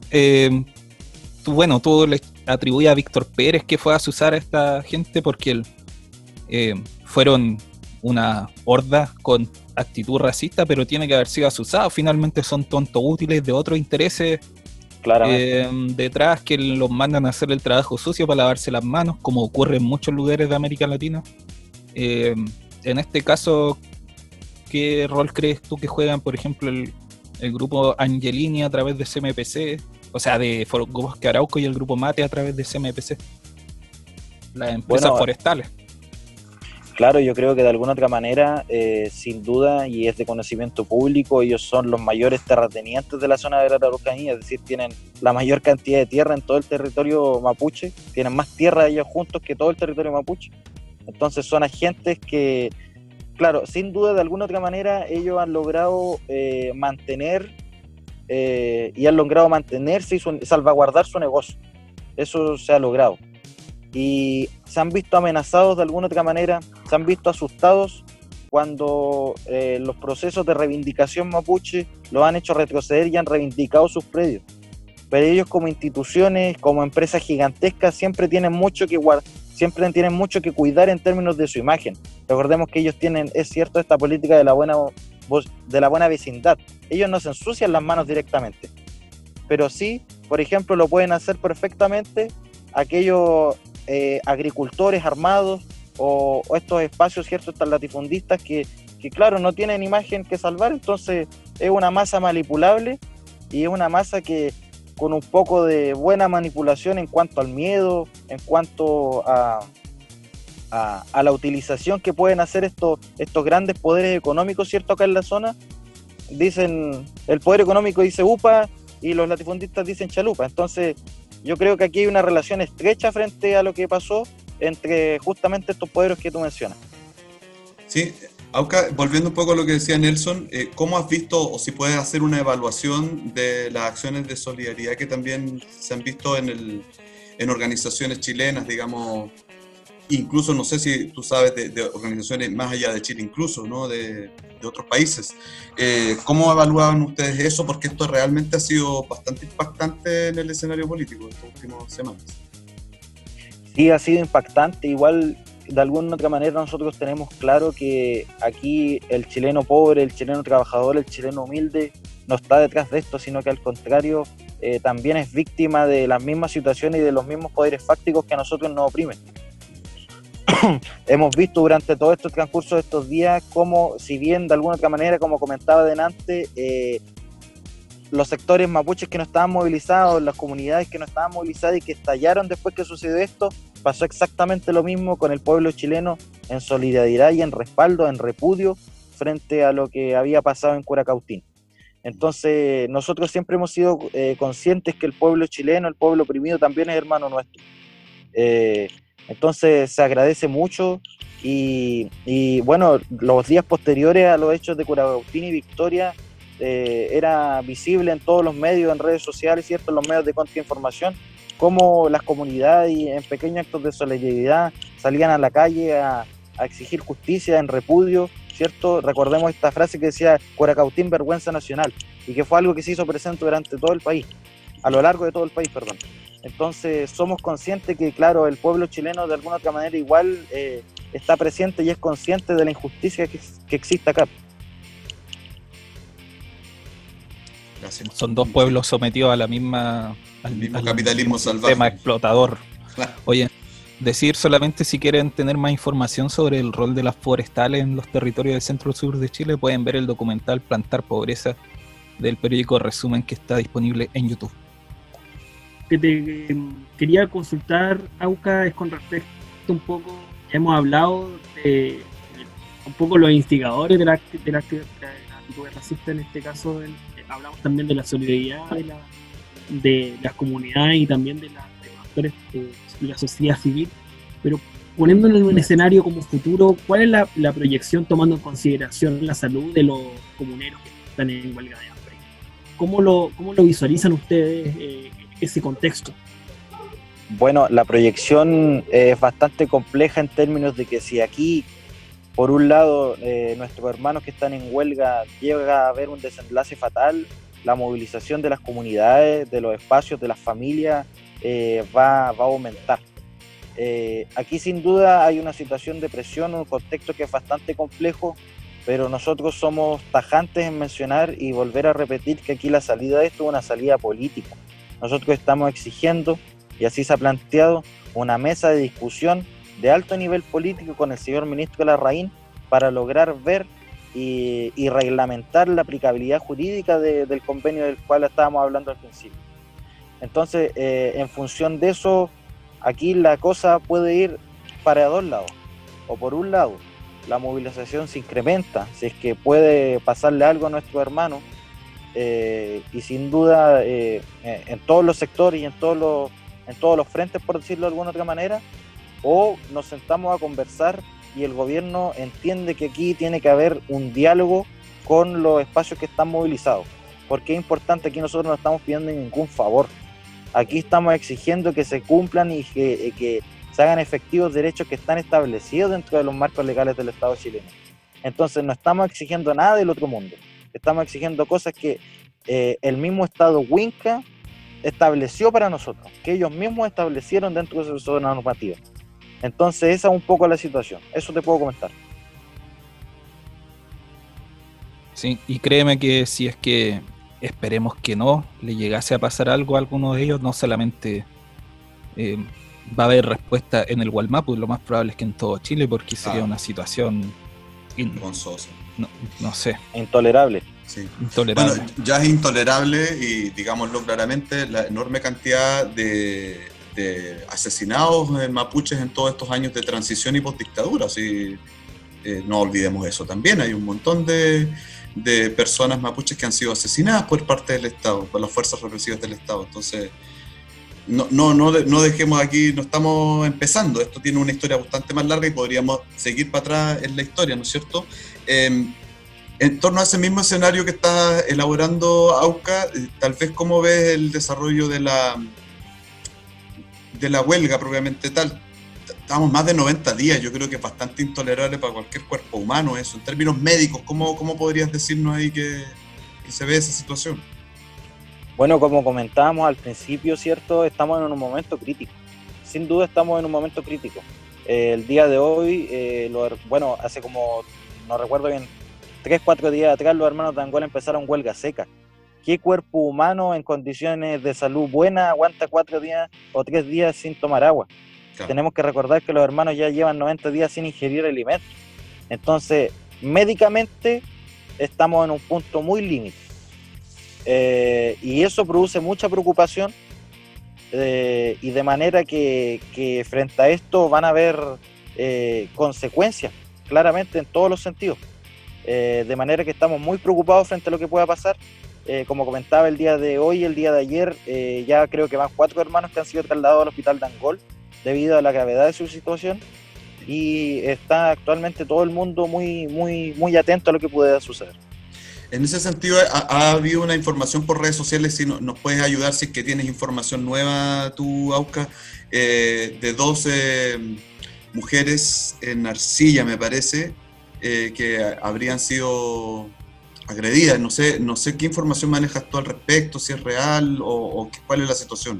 tú le atribuyes a Víctor Pérez que fue a azuzar a esta gente porque fueron una horda con actitud racista, pero tiene que haber sido azuzado? Finalmente son tontos útiles de otros intereses detrás que los mandan a hacer el trabajo sucio para lavarse las manos, como ocurre en muchos lugares de América Latina. En este caso, ¿qué rol crees tú que juegan, por ejemplo, el grupo Angelini a través de CMPC, o sea, de Bosque Arauco, y el grupo Mate a través de CMPC, las empresas forestales? Claro, yo creo que de alguna otra manera, sin duda, y es de conocimiento público, ellos son los mayores terratenientes de la zona de la Araucanía, es decir, tienen la mayor cantidad de tierra en todo el territorio mapuche, tienen más tierra ellos juntos que todo el territorio mapuche. Entonces son agentes que, claro, sin duda, de alguna otra manera, ellos han logrado mantenerse y salvaguardar su negocio. Eso se ha logrado. Y se han visto amenazados de alguna otra manera, se han visto asustados cuando los procesos de reivindicación mapuche los han hecho retroceder y han reivindicado sus predios. Pero ellos, como instituciones, como empresas gigantescas, siempre tienen mucho que cuidar en términos de su imagen. Recordemos que ellos tienen, es cierto, esta política de la buena vecindad. Ellos no se ensucian las manos directamente, pero sí, por ejemplo, lo pueden hacer perfectamente aquellos agricultores armados o estos espacios, cierto, estas latifundistas que claro, no tienen imagen que salvar. Entonces es una masa manipulable y es una masa que con un poco de buena manipulación en cuanto al miedo, en cuanto a la utilización que pueden hacer estos grandes poderes económicos, cierto, acá en la zona. Dicen, el poder económico dice UPA y los latifundistas dicen chalupa. Entonces yo creo que aquí hay una relación estrecha frente a lo que pasó entre justamente estos poderes que tú mencionas. Sí, Auca, volviendo un poco a lo que decía Nelson, ¿cómo has visto, o si puedes hacer una evaluación de las acciones de solidaridad que también se han visto en organizaciones chilenas, digamos, incluso no sé si tú sabes de organizaciones más allá de Chile incluso, ¿no? de otros países? ¿Cómo evaluaban ustedes eso? Porque esto realmente ha sido bastante impactante en el escenario político de estas últimas semanas. Sí, ha sido impactante. Igual, de alguna otra manera, nosotros tenemos claro que aquí el chileno pobre, el chileno trabajador, el chileno humilde no está detrás de esto, sino que al contrario, también es víctima de las mismas situaciones y de los mismos poderes fácticos que a nosotros nos oprimen. hemos visto durante todo este transcurso de estos días cómo, si bien de alguna otra manera, como comentaba delante, los sectores mapuches que no estaban movilizados, las comunidades que no estaban movilizadas y que estallaron después que sucedió esto, pasó exactamente lo mismo con el pueblo chileno en solidaridad y en respaldo, en repudio frente a lo que había pasado en Curacautín. Entonces nosotros siempre hemos sido conscientes que el pueblo chileno, el pueblo oprimido también es hermano nuestro. Entonces se agradece mucho y bueno, los días posteriores a los hechos de Curacautín y Victoria era visible en todos los medios, en redes sociales, ¿cierto? En los medios de contrainformación, cómo las comunidades y en pequeños actos de solidaridad salían a la calle a exigir justicia en repudio, ¿cierto? Recordemos esta frase que decía Curacautín, vergüenza nacional, y que fue algo que se hizo presente durante todo el país, a lo largo de todo el país, perdón. Entonces somos conscientes que, claro, el pueblo chileno de alguna otra manera igual está presente y es consciente de la injusticia que existe acá. Gracias. Son dos pueblos sometidos a la misma, al mismo capitalismo salvaje, sistema explotador. Claro. Oye, decir solamente, si quieren tener más información sobre el rol de las forestales en los territorios del centro-sur de Chile, pueden ver el documental Plantar Pobreza del periódico Resumen, que está disponible en YouTube. Que te quería consultar, Auca, es con respecto un poco, ya hemos hablado de un poco los instigadores de la actitud racista en este caso, hablamos también de la solidaridad de las comunidades y también de los actores de la sociedad civil, pero poniéndolo en un escenario como futuro, ¿cuál es la proyección tomando en consideración la salud de los comuneros que están en huelga de hambre? ¿Cómo lo visualizan ustedes ese contexto? Bueno, la proyección es bastante compleja en términos de que si aquí, por un lado, nuestros hermanos que están en huelga llega a haber un desenlace fatal, la movilización de las comunidades, de los espacios, de las familias va a aumentar. Aquí sin duda hay una situación de presión, un contexto que es bastante complejo, pero nosotros somos tajantes en mencionar y volver a repetir que aquí la salida de esto es una salida política. Nosotros estamos exigiendo, y así se ha planteado, una mesa de discusión de alto nivel político con el señor ministro Larraín para lograr ver y reglamentar la aplicabilidad jurídica del convenio del cual estábamos hablando al principio. Entonces, en función de eso, aquí la cosa puede ir para dos lados. O por un lado, la movilización se incrementa, si es que puede pasarle algo a nuestros hermanos, y sin duda en todos los sectores y en todos los frentes, por decirlo de alguna otra manera, o nos sentamos a conversar y el gobierno entiende que aquí tiene que haber un diálogo con los espacios que están movilizados, porque es importante. Aquí nosotros no estamos pidiendo ningún favor, aquí estamos exigiendo que se cumplan y que se hagan efectivos derechos que están establecidos dentro de los marcos legales del Estado chileno. Entonces no estamos exigiendo nada del otro mundo, estamos exigiendo cosas que el mismo Estado Winca estableció para nosotros, que ellos mismos establecieron dentro de su normativa. Entonces esa es un poco la situación, eso te puedo comentar. Sí, y créeme que si es que, esperemos que no, le llegase a pasar algo a alguno de ellos, no solamente va a haber respuesta en el Gualmapu, lo más probable es que en todo Chile, porque sería una situación vergonzosa. No sé. Intolerable. Sí. Intolerable. Bueno, ya es intolerable y digámoslo claramente, la enorme cantidad de asesinados mapuches en todos estos años de transición y postdictadura. ¿Sí? No olvidemos eso también. Hay un montón de personas mapuches que han sido asesinadas por parte del Estado, por las fuerzas represivas del Estado. Entonces, no dejemos aquí, no estamos empezando. Esto tiene una historia bastante más larga y podríamos seguir para atrás en la historia, ¿no es cierto? En torno a ese mismo escenario que está elaborando Auca, tal vez cómo ves el desarrollo de la huelga propiamente tal. Estamos más de 90 días, yo creo que es bastante intolerable para cualquier cuerpo humano eso. En términos médicos, ¿cómo podrías decirnos ahí que se ve esa situación? Bueno, como comentábamos al principio, ¿cierto? Estamos en un momento crítico. Sin duda estamos en un momento crítico. El día de hoy, hace como, no recuerdo bien, 3-4 días atrás, los hermanos de Angola empezaron huelga seca. ¿Qué cuerpo humano en condiciones de salud buena aguanta 4 días o 3 días sin tomar agua? Claro. Tenemos que recordar que los hermanos ya llevan 90 días sin ingerir alimentos. Entonces, médicamente estamos en un punto muy límite. Y eso produce mucha preocupación, y de manera que frente a esto van a haber consecuencias, claramente en todos los sentidos. De manera que estamos muy preocupados frente a lo que pueda pasar. Como comentaba el día de hoy, el día de ayer, ya creo que van 4 hermanos que han sido trasladados al hospital de Angol debido a la gravedad de su situación, y está actualmente todo el mundo muy atento a lo que pueda suceder. En ese sentido, ha habido una información por redes sociales, si nos puedes ayudar, si es que tienes información nueva tú, Auca, de 12 mujeres en Arcilla, me parece, que habrían sido agredidas. No sé qué información manejas tú al respecto, si es real o cuál es la situación.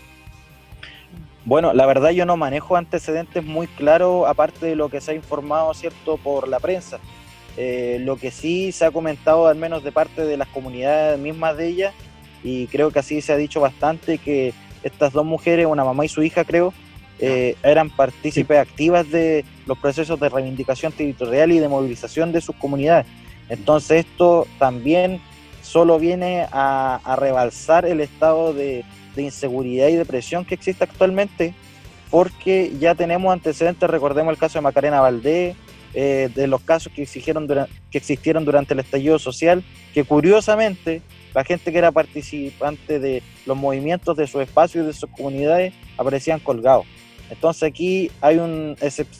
Bueno, la verdad yo no manejo antecedentes muy claros, aparte de lo que se ha informado, ¿cierto?, por la prensa. Lo que sí se ha comentado, al menos de parte de las comunidades mismas de ellas, y creo que así se ha dicho bastante, que estas 2 mujeres, una mamá y su hija creo, eran partícipes activas de los procesos de reivindicación territorial y de movilización de sus comunidades. Entonces esto también solo viene a rebalsar el estado de inseguridad y depresión que existe actualmente, porque ya tenemos antecedentes. Recordemos el caso de Macarena Valdés, de los casos que existieron durante el estallido social, que curiosamente la gente que era participante de los movimientos de sus espacios y de sus comunidades aparecían colgados. Entonces aquí hay un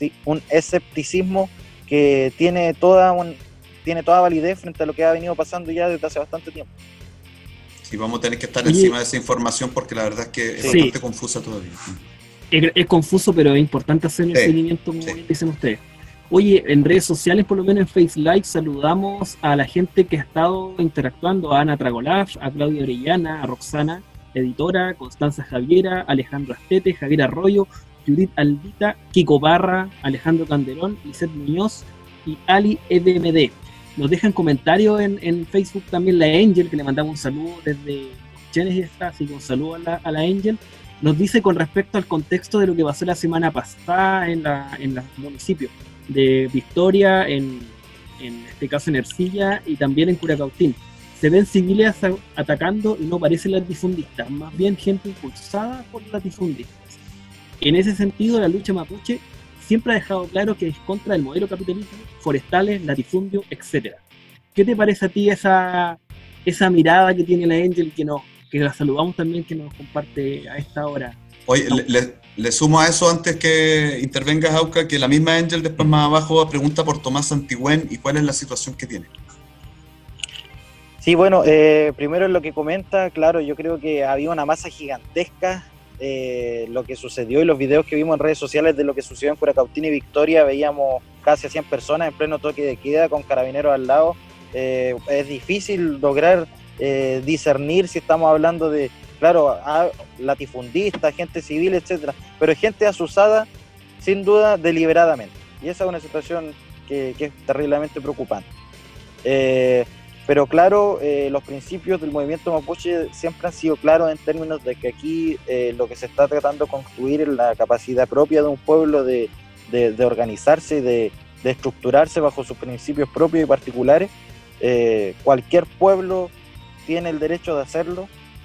escepticismo que tiene toda validez frente a lo que ha venido pasando ya desde hace bastante tiempo. Sí, vamos a tener que estar encima de esa información, porque la verdad es que es bastante confusa todavía. Es confuso, pero es importante hacer el seguimiento, como bien dicen ustedes. Oye, en redes sociales, por lo menos en Face Live, saludamos a la gente que ha estado interactuando: a Ana Tragolaf, a Claudia Orellana, a Roxana, editora, Constanza Javiera, Alejandro Astete, Javier Arroyo, Judith Aldita, Kiko Barra, Alejandro Candelón, Lizeth Muñoz y Ali EDMD. Nos dejan comentarios en Facebook también la Angel, que le mandamos un saludo desde Genesis, así que un saludo a la Angel. Nos dice con respecto al contexto de lo que pasó la semana pasada en los municipios de Victoria, en este caso en Ercilla y también en Curacautín. Se ven civiles atacando y no parecen latifundistas, más bien gente impulsada por latifundistas. En ese sentido, la lucha mapuche siempre ha dejado claro que es contra el modelo capitalista, forestales, latifundio, etc. ¿Qué te parece a ti esa mirada que tiene la Angel, que la saludamos también, que nos comparte a esta hora? Oye, le sumo a eso, antes que intervengas, Auca, que la misma Angel después más abajo pregunta por Tomás Santigüén y cuál es la situación que tiene. Sí, bueno, primero en lo que comenta, claro, yo creo que había una masa gigantesca. Lo que sucedió y los videos que vimos en redes sociales de lo que sucedió en Curacautín y Victoria, veíamos casi a 100 personas en pleno toque de queda con carabineros al lado. Es difícil lograr discernir si estamos hablando de, claro, latifundistas, gente civil, etcétera, pero gente asusada sin duda deliberadamente, y esa es una situación que es terriblemente preocupante. Pero claro, los principios del movimiento mapuche siempre han sido claros en términos de que aquí lo que se está tratando de construir es la capacidad propia de un pueblo de organizarse y de estructurarse bajo sus principios propios y particulares. Cualquier pueblo tiene el derecho de hacerlo,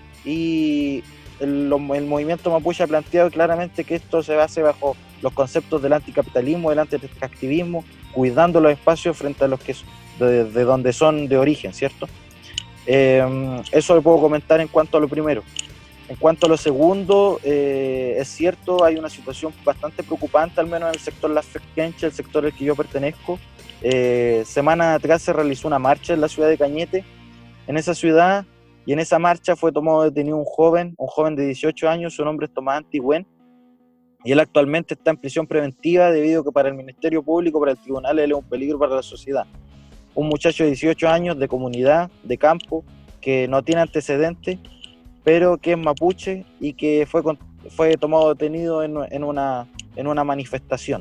y el movimiento mapuche ha planteado claramente que esto se base bajo los conceptos del anticapitalismo, del antiextractivismo, cuidando los espacios frente a los que de donde son de origen, ¿cierto? Eso lo puedo comentar en cuanto a lo primero. En cuanto a lo segundo, es cierto, hay una situación bastante preocupante, al menos en el sector Las Fenquenche, el sector al que yo pertenezco. Semana atrás se realizó una marcha en la ciudad de Cañete, en esa ciudad, y en esa marcha fue tomado detenido un joven de 18 años, su nombre es Tomás Antigüén, y él actualmente está en prisión preventiva debido a que para el Ministerio Público, para el tribunal, él es un peligro para la sociedad. Un muchacho de 18 años, de comunidad, de campo, que no tiene antecedentes, pero que es mapuche y que fue tomado detenido en una manifestación.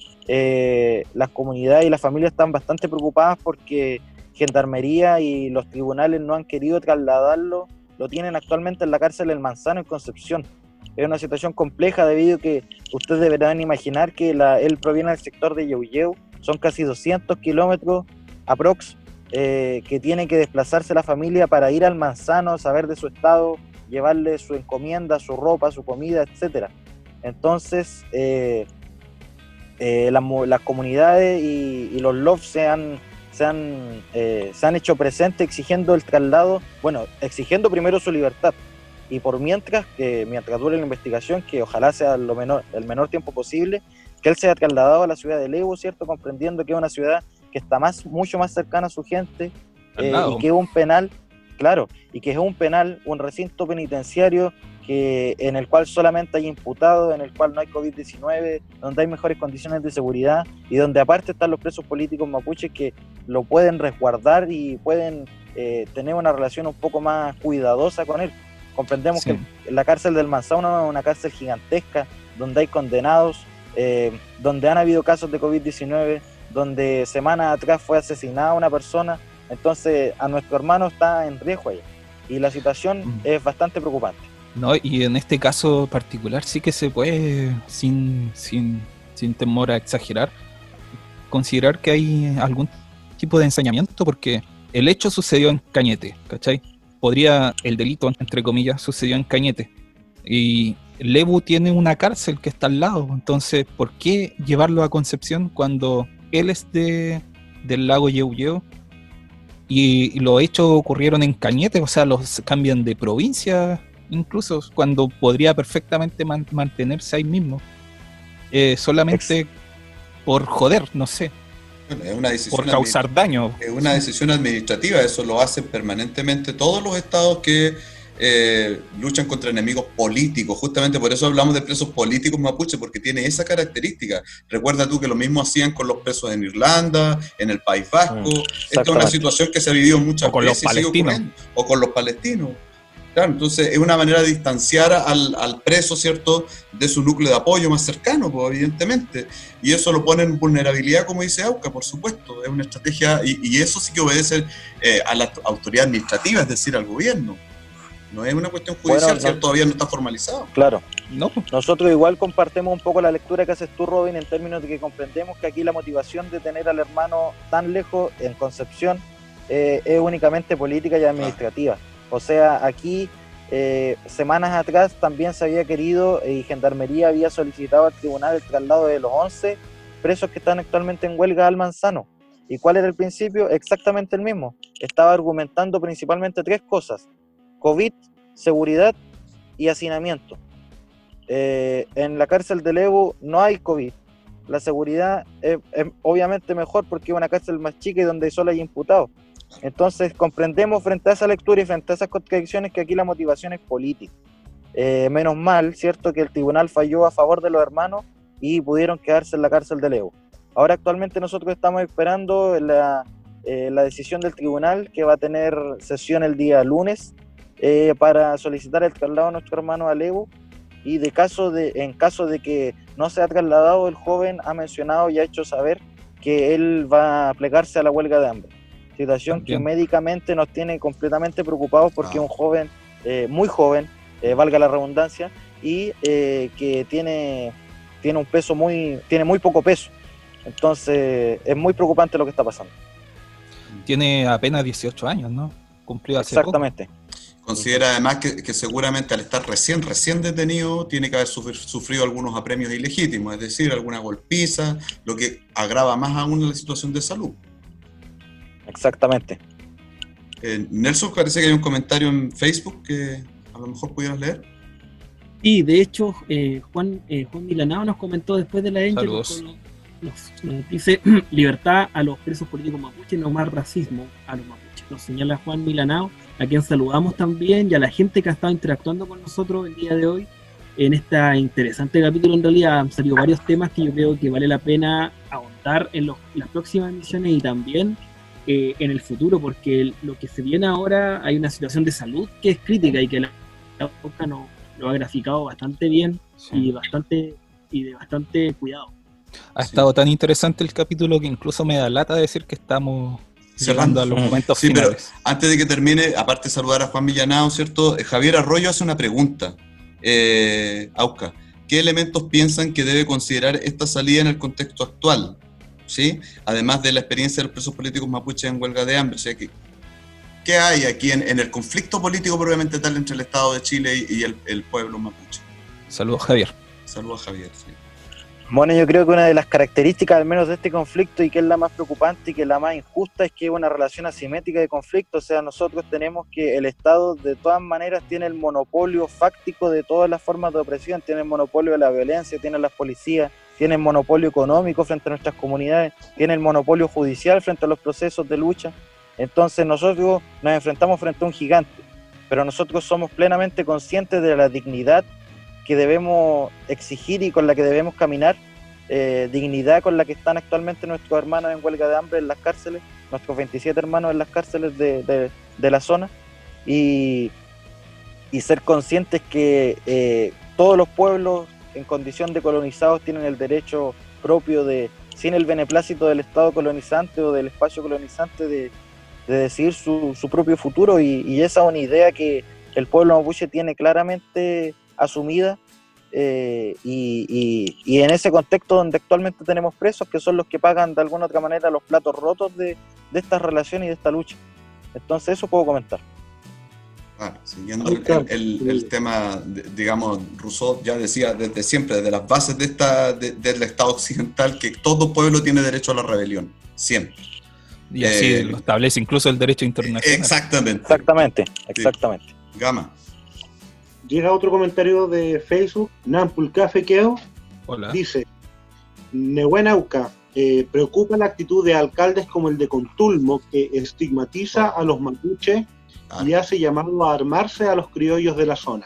Las comunidades y las familias están bastante preocupadas porque Gendarmería y los tribunales no han querido trasladarlo. Lo tienen actualmente en la cárcel El Manzano, en Concepción. es una situación compleja debido a que ustedes deberán imaginar que él proviene del sector de Yeuyeu, son casi 200 kilómetros aprox, que tiene que desplazarse la familia para ir al Manzano, saber de su estado, llevarle su encomienda, su ropa, su comida, etcétera. Entonces las comunidades y los LOF se han hecho presentes exigiendo el traslado, bueno, exigiendo primero su libertad, y por mientras dure la investigación, que ojalá sea el menor tiempo posible, que él sea trasladado a la ciudad de Lebu, ¿cierto? Comprendiendo que es una ciudad que está mucho más cercana a su gente, y que es un penal, claro, y que es un penal, un recinto penitenciario en el cual solamente hay imputados, en el cual no hay COVID-19, donde hay mejores condiciones de seguridad y donde aparte están los presos políticos mapuches que lo pueden resguardar y pueden tener una relación un poco más cuidadosa con él. Comprendemos que la cárcel del Manzano es una cárcel gigantesca, donde hay condenados, donde han habido casos de COVID-19, donde semanas atrás fue asesinada una persona. Entonces a nuestro hermano está en riesgo allá y la situación es bastante preocupante. No, y en este caso particular sí que se puede, sin temor a exagerar, considerar que hay algún tipo de ensañamiento, porque el hecho sucedió en Cañete, ¿cachai? El delito, entre comillas, sucedió en Cañete. Y Lebu tiene una cárcel que está al lado, entonces, ¿por qué llevarlo a Concepción cuando él es del lago Yeuyeu? Y los hechos ocurrieron en Cañete, o sea, los cambian de provincia, incluso cuando podría perfectamente mantenerse ahí mismo, solamente por joder, no sé. Bueno, es una decisión por causar daño. Es una decisión administrativa, eso lo hacen permanentemente todos los estados que luchan contra enemigos políticos. Justamente por eso hablamos de presos políticos mapuche, porque tiene esa característica. Recuerda tú que lo mismo hacían con los presos en Irlanda, en el País Vasco. Esta es una situación que se ha vivido muchas veces y sigue ocurriendo. O con los palestinos. Claro, entonces es una manera de distanciar al preso, ¿cierto?, de su núcleo de apoyo más cercano, pues, evidentemente. Y eso lo pone en vulnerabilidad, como dice Auca, por supuesto. Es una estrategia, y eso sí que obedece a la autoridad administrativa, es decir, al gobierno. No es una cuestión judicial, ¿cierto? Todavía no está formalizado. Claro. No. Nosotros igual compartimos un poco la lectura que haces tú, Robin, en términos de que comprendemos que aquí la motivación de tener al hermano tan lejos en Concepción es únicamente política y administrativa. O sea, aquí semanas atrás también se había querido y Gendarmería había solicitado al tribunal el traslado de los 11 presos que están actualmente en huelga al Manzano. ¿Y cuál era el principio? Exactamente el mismo. Estaba argumentando principalmente 3 cosas: COVID, seguridad y hacinamiento. En la cárcel de Lebu no hay COVID. La seguridad es obviamente mejor porque es una cárcel más chica y donde solo hay imputados. Entonces comprendemos frente a esa lectura y frente a esas contradicciones que aquí la motivación es política. Menos mal, ¿cierto?, que el tribunal falló a favor de los hermanos y pudieron quedarse en la cárcel de Lebu. Ahora actualmente nosotros estamos esperando la decisión del tribunal, que va a tener sesión el día lunes, para solicitar el traslado a nuestro hermano a Lebu, y en caso de que no sea trasladado, el joven ha mencionado y ha hecho saber que él va a plegarse a la huelga de hambre. Situación también que médicamente nos tiene completamente preocupados porque es un joven, muy joven, valga la redundancia, y que tiene un peso tiene muy poco peso. Entonces es muy preocupante lo que está pasando. Tiene apenas 18 años, ¿no? Cumplió hace exactamente poco. Considera además que seguramente al estar recién detenido tiene que haber sufrido algunos apremios ilegítimos, es decir, alguna golpiza, lo que agrava más aún la situación de salud. Exactamente. Nelson, parece que hay un comentario en Facebook que a lo mejor pudieras leer. Sí, de hecho, Juan Milanao nos comentó después de la ENGE, nos dice: libertad a los presos políticos mapuches, no más racismo a los mapuches. Nos señala Juan Milanao, a quien saludamos también, y a la gente que ha estado interactuando con nosotros el día de hoy en este interesante capítulo. En realidad han salido varios temas que yo creo que vale la pena ahondar en las próximas emisiones y también en el futuro, porque lo que se viene ahora, hay una situación de salud que es crítica y que la OCA lo ha graficado bastante bien, sí, y de bastante cuidado. Ha estado tan interesante el capítulo que incluso me da lata de decir que estamos cerrando a los momentos finales. Pero antes de que termine, aparte de saludar a Juan Millanao, ¿cierto? Javier Arroyo hace una pregunta. Auca, ¿qué elementos piensan que debe considerar esta salida en el contexto actual? ¿Sí? Además de la experiencia de los presos políticos mapuches en huelga de hambre. O sea, ¿qué hay aquí en el conflicto político probablemente tal entre el Estado de Chile y el pueblo mapuche? Saludos, Javier. Saludos, Javier. Sí. Bueno, yo creo que una de las características al menos de este conflicto, y que es la más preocupante y que es la más injusta, es que es una relación asimétrica de conflicto. O sea, nosotros tenemos que el Estado de todas maneras tiene el monopolio fáctico de todas las formas de opresión, tiene el monopolio de la violencia, tiene las policías, tiene el monopolio económico frente a nuestras comunidades, tiene el monopolio judicial frente a los procesos de lucha. Entonces nosotros nos enfrentamos frente a un gigante, pero nosotros somos plenamente conscientes de la dignidad que debemos exigir y con la que debemos caminar, dignidad con la que están actualmente nuestros hermanos en huelga de hambre en las cárceles, nuestros 27 hermanos en las cárceles de la zona, y ser conscientes que todos los pueblos en condición de colonizados tienen el derecho propio de, sin el beneplácito del Estado colonizante o del espacio colonizante, de decidir su propio futuro, y esa es una idea que el pueblo mapuche tiene claramente asumida, y en ese contexto donde actualmente tenemos presos que son los que pagan de alguna u otra manera los platos rotos de esta relación y de esta lucha. Entonces eso puedo comentar. Siguiendo el tema, digamos, Rousseau ya decía desde siempre, desde las bases del Estado occidental, que todo pueblo tiene derecho a la rebelión, siempre. Y así lo establece incluso el derecho internacional. Exactamente. Sí. Gama. Llega otro comentario de Facebook, Nampulcafequeo. Hola. Dice, Nehuenauca, preocupa la actitud de alcaldes como el de Contulmo, que estigmatiza a los mapuches y hace llamado a armarse a los criollos de la zona.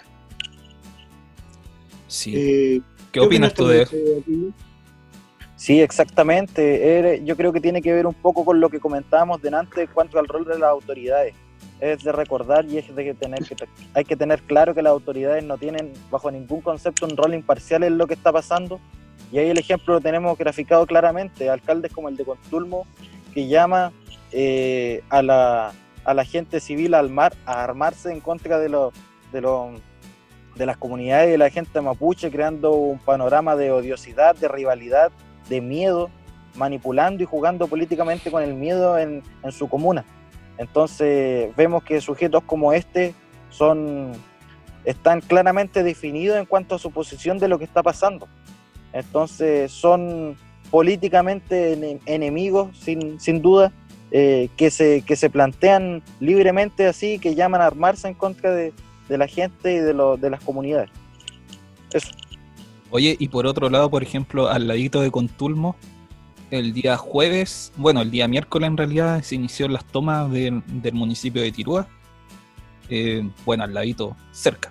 Sí. ¿Qué opinas tú de eso? Sí, exactamente. Yo creo que tiene que ver un poco con lo que comentábamos delante en cuanto al rol de las autoridades. Es de recordar y hay que tener claro que las autoridades no tienen bajo ningún concepto un rol imparcial en lo que está pasando, y ahí el ejemplo lo tenemos graficado claramente. Alcaldes como el de Contulmo, que llama a la gente civil a armarse en contra de las comunidades y de la gente mapuche, creando un panorama de odiosidad, de rivalidad, de miedo, manipulando y jugando políticamente con el miedo en su comuna. Entonces vemos que sujetos como este están claramente definidos en cuanto a su posición de lo que está pasando. Entonces son políticamente enemigos, sin duda, que se plantean libremente así, que llaman a armarse en contra de la gente y de las comunidades. Eso. Oye, y por otro lado, por ejemplo, al ladito de Contulmo, el día jueves, bueno, el día miércoles en realidad, se inició las tomas del municipio de Tirúa, bueno, al ladito, cerca.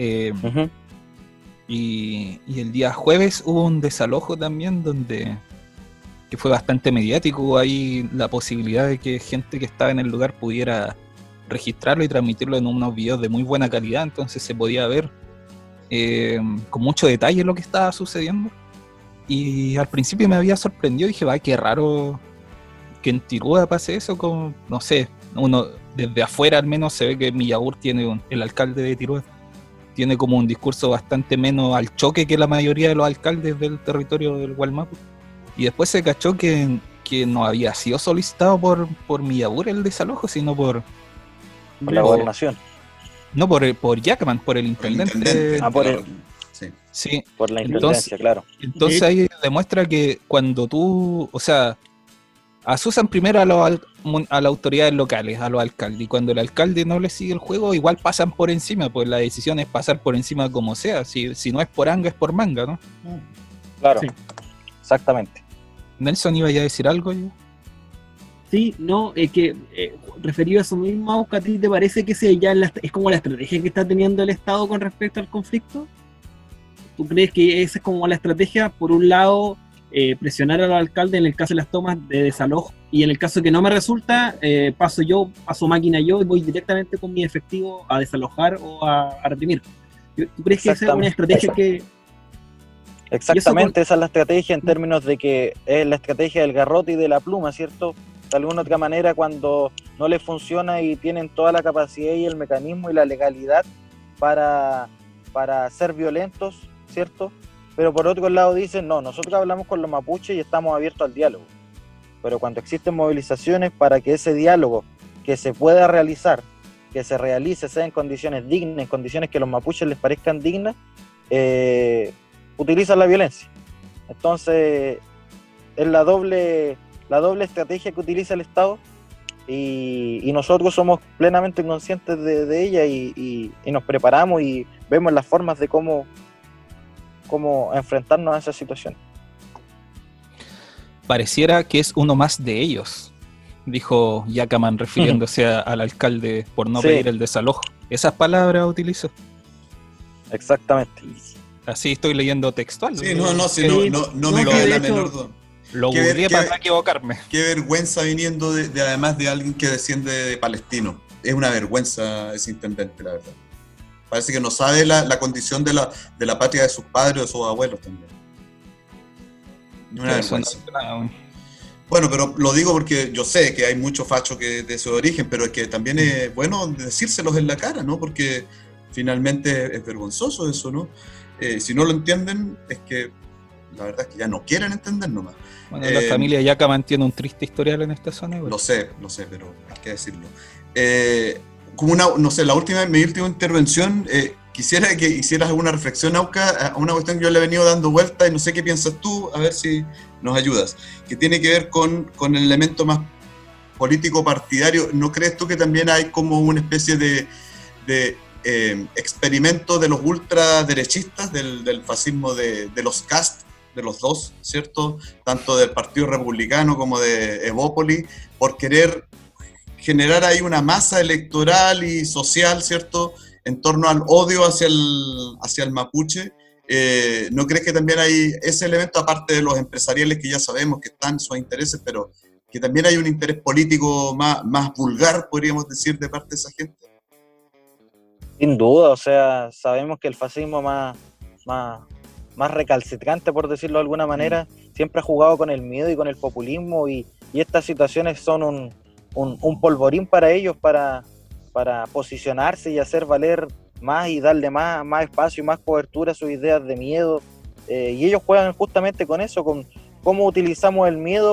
Y el día jueves hubo un desalojo también, que fue bastante mediático. Hubo ahí la posibilidad de que gente que estaba en el lugar pudiera registrarlo y transmitirlo en unos videos de muy buena calidad, entonces se podía ver con mucho detalle lo que estaba sucediendo. Y al principio me había sorprendido, dije, va, qué raro que en Tirúa pase eso, como, no sé, uno desde afuera al menos se ve que Millagur el alcalde de Tirúa, tiene como un discurso bastante menos al choque que la mayoría de los alcaldes del territorio del Gualmapu. Y después se cachó que no había sido solicitado por Millagur el desalojo, sino por la gobernación. No, por Jackman, por el intendente. Sí, por la intendencia, claro. Entonces ahí demuestra que cuando tú, o sea, asusan primero a las autoridades locales, a los alcaldes, y cuando el alcalde no le sigue el juego, igual pasan por encima, pues la decisión es pasar por encima como sea, si no es por anga, es por manga, ¿no? Claro, sí. Exactamente. Nelson, ¿iba ya a decir algo yo? Sí, no, es que referido a eso mismo, ¿a ti te parece que es como la estrategia que está teniendo el Estado con respecto al conflicto? ¿Tú crees que esa es como la estrategia? Por un lado, presionar a los alcaldes en el caso de las tomas de desalojo, y en el caso que no me resulta, paso máquina yo y voy directamente con mi efectivo a desalojar o a reprimir. ¿Tú crees que esa es una estrategia que...? Exactamente, esa es la estrategia en términos de que es la estrategia del garrote y de la pluma, ¿cierto? De alguna otra manera, cuando no les funciona y tienen toda la capacidad y el mecanismo y la legalidad para para ser violentos, ¿cierto? Pero por otro lado dicen, no, nosotros hablamos con los mapuches y estamos abiertos al diálogo. Pero cuando existen movilizaciones para que ese diálogo que se pueda realizar, que se realice, sea en condiciones dignas, en condiciones que a los mapuches les parezcan dignas, utilizan la violencia. Entonces, es la doble estrategia que utiliza el Estado y nosotros somos plenamente conscientes de ella y nos preparamos y vemos las formas de cómo enfrentarnos a esa situación. Pareciera que es uno más de ellos, dijo Yacaman refiriéndose al alcalde por no pedir el desalojo. Esas palabras utilizó. Exactamente. Así estoy leyendo textual. Sí, no me cabe la menor duda. Lo googleé para no equivocarme. Qué vergüenza viniendo de además de alguien que desciende de palestino. Es una vergüenza ese intendente, la verdad. Parece que no sabe la condición de la patria de sus padres o de sus abuelos también. Una vergüenza. Bueno, pero lo digo porque yo sé que hay muchos fachos que de su origen, pero es que también es bueno decírselos en la cara, ¿no? Porque finalmente es vergonzoso eso, ¿no? Si no lo entienden, es que la verdad es que ya no quieren entender nomás. Bueno, la familia Yaca mantiene un triste historial en esta zona. Igual. Lo sé, pero hay que decirlo. Como la mi última intervención, quisiera que hicieras alguna reflexión, Auca, a una cuestión que yo le he venido dando vuelta y no sé qué piensas tú, a ver si nos ayudas, que tiene que ver con el elemento más político partidario. ¿No crees tú que también hay como una especie de experimento de los ultraderechistas, del fascismo de los Cast, de los dos, ¿cierto? Tanto del Partido Republicano como de Evópoli, por querer generar ahí una masa electoral y social, ¿cierto?, en torno al odio hacia el mapuche. ¿No crees que también hay ese elemento, aparte de los empresariales que ya sabemos que están sus intereses, pero que también hay un interés político más vulgar, podríamos decir, de parte de esa gente? Sin duda, o sea, sabemos que el fascismo más recalcitrante, por decirlo de alguna manera, siempre ha jugado con el miedo y con el populismo, y estas situaciones son un polvorín para ellos para posicionarse y hacer valer más y darle más espacio y más cobertura a sus ideas de miedo, y ellos juegan justamente con eso, con cómo utilizamos el miedo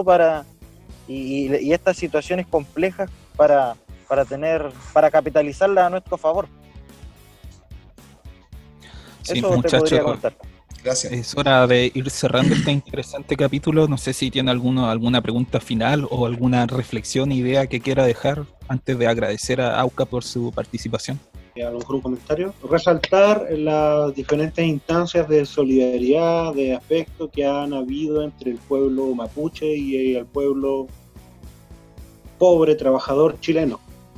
y estas situaciones complejas para capitalizarlas a nuestro favor. Sí, eso te podría contar. Gracias. Es hora de ir cerrando este interesante capítulo. No sé si tiene alguna pregunta final o alguna reflexión, idea que quiera dejar antes de agradecer a Auca por su participación. A lo mejor un comentario. Resaltar las diferentes instancias de solidaridad, de afecto que han habido entre el pueblo mapuche y el pueblo pobre, trabajador chileno.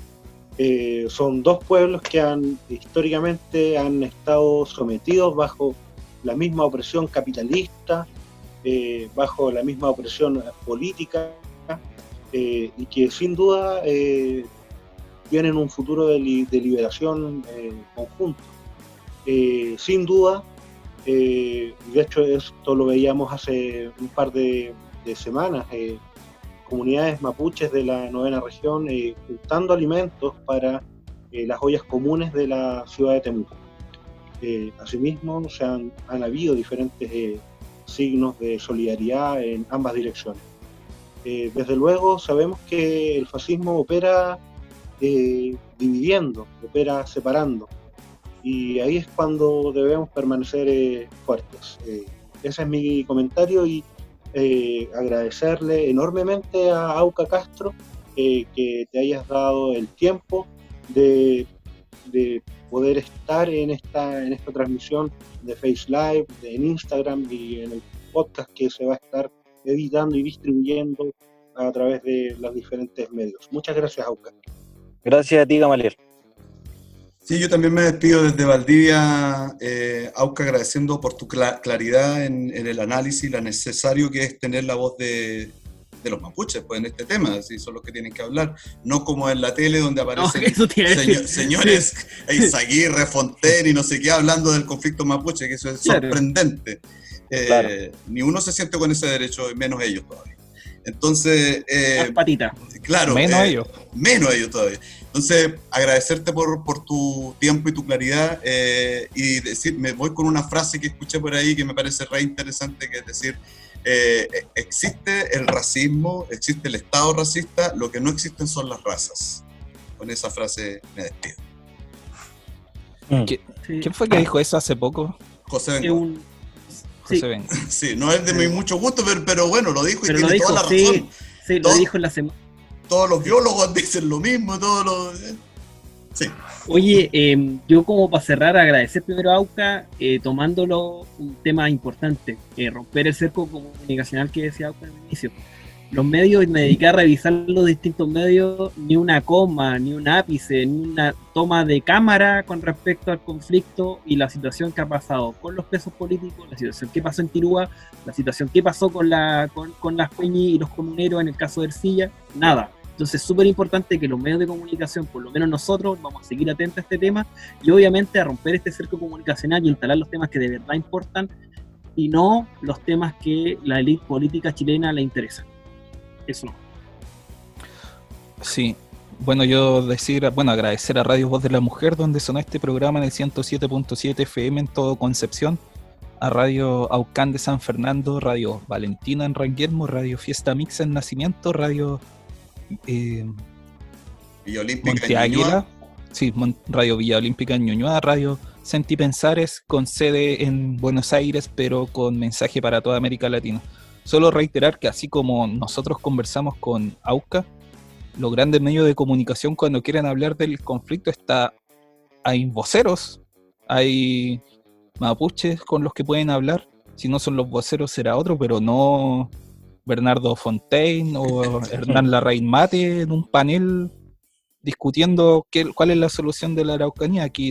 Son dos pueblos que históricamente han estado sometidos bajo la misma opresión capitalista, bajo la misma opresión política, y que sin duda tienen un futuro de liberación conjunto. Sin duda, de hecho esto lo veíamos hace un par de semanas, comunidades mapuches de la 9ª región juntando alimentos para las ollas comunes de la ciudad de Temuco. Asimismo, han habido diferentes signos de solidaridad en ambas direcciones. Desde luego, sabemos que el fascismo opera dividiendo, opera separando, y ahí es cuando debemos permanecer fuertes. Ese es mi comentario, y agradecerle enormemente a Auca Castro que te hayas dado el tiempo de poder estar en esta transmisión de Face Live, en Instagram y en el podcast que se va a estar editando y distribuyendo a través de los diferentes medios. Muchas gracias, Auca. Gracias a ti, Gamaliel. Sí, yo también me despido desde Valdivia, Auca, agradeciendo por tu claridad en el análisis, lo necesario que es tener la voz de los mapuches, pues en este tema, si son los que tienen que hablar, no como en la tele donde aparecen señores Izaguirre, Fontaine y no sé qué, hablando del conflicto mapuche, que eso es sorprendente. Claro. Ni uno se siente con ese derecho, menos ellos todavía. Entonces, patita. Claro, menos ellos. Menos ellos todavía. Entonces, agradecerte por tu tiempo y tu claridad, y decir, me voy con una frase que escuché por ahí que me parece re interesante, que es decir, existe el racismo, existe el Estado racista, lo que no existen son las razas. Con esa frase me despido. ¿Quién fue que dijo eso hace poco? José Bengoa. José Bengoa. Sí, no es de mi mucho gusto, pero bueno, lo dijo y pero tiene toda la razón. Sí, lo dijo en la semana. Todos los biólogos dicen lo mismo, Sí. Oye, yo como para cerrar, agradecer primero a AUCA, tomándolo un tema importante, romper el cerco comunicacional que decía AUCA al inicio. Los medios, me dediqué a revisar los distintos medios, ni una coma, ni un ápice, ni una toma de cámara con respecto al conflicto y la situación que ha pasado con los presos políticos, la situación que pasó en Tirúa, la situación que pasó con las Peñi y los comuneros en el caso de Ercilla, nada. Entonces es súper importante que los medios de comunicación, por lo menos nosotros, vamos a seguir atentos a este tema y obviamente a romper este cerco comunicacional y instalar los temas que de verdad importan y no los temas que la élite política chilena le interesa. Eso. Sí, bueno, agradecer a Radio Voz de la Mujer, donde sonó este programa en el 107.7 FM en todo Concepción, a Radio Aucán de San Fernando, Radio Valentina en Ranguermo, Radio Fiesta Mix en Nacimiento, Radio Villa Olímpica Monte Águila, sí, Radio Villa Olímpica en Ñuñoa, Radio Senti Pensares, con sede en Buenos Aires, pero con mensaje para toda América Latina. Solo reiterar que así como nosotros conversamos con AUCA, los grandes medios de comunicación cuando quieren hablar del conflicto hay voceros, hay mapuches con los que pueden hablar. Si no son los voceros será otro, pero no Bernardo Fontaine o Hernán Larraín Mate en un panel discutiendo cuál es la solución de la Araucanía. Aquí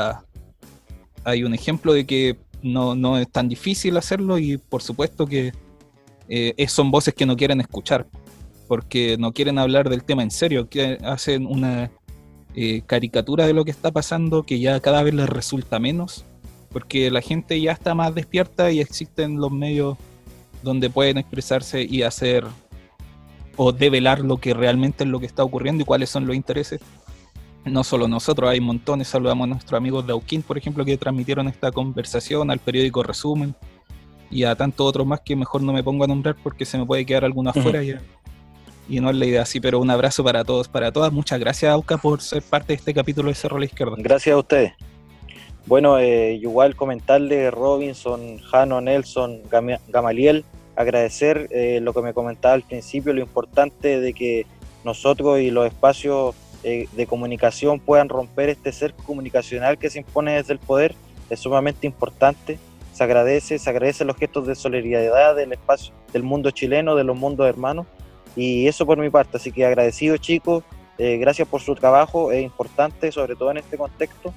hay un ejemplo de que no es tan difícil hacerlo y por supuesto que son voces que no quieren escuchar, porque no quieren hablar del tema en serio, que hacen una caricatura de lo que está pasando que ya cada vez les resulta menos, porque la gente ya está más despierta y existen los medios donde pueden expresarse y hacer o develar lo que realmente es lo que está ocurriendo y cuáles son los intereses. No solo nosotros, hay montones. Saludamos a nuestros amigos de Auquín, por ejemplo, que transmitieron esta conversación, al periódico Resumen y a tantos otros más que mejor no me pongo a nombrar porque se me puede quedar alguno afuera y no es la idea así, pero un abrazo para todos, para todas. Muchas gracias, AUCA, por ser parte de este capítulo de Cerro a la Izquierda. Gracias a ustedes. Bueno, igual comentarle, Robinson, Jano, Nelson, Gamaliel, agradecer lo que me comentaba al principio, lo importante de que nosotros y los espacios de comunicación puedan romper este cerco comunicacional que se impone desde el poder. Es sumamente importante. Se agradece los gestos de solidaridad del espacio, del mundo chileno, de los mundos hermanos, y eso por mi parte. Así que agradecido, chicos, gracias por su trabajo, es importante, sobre todo en este contexto,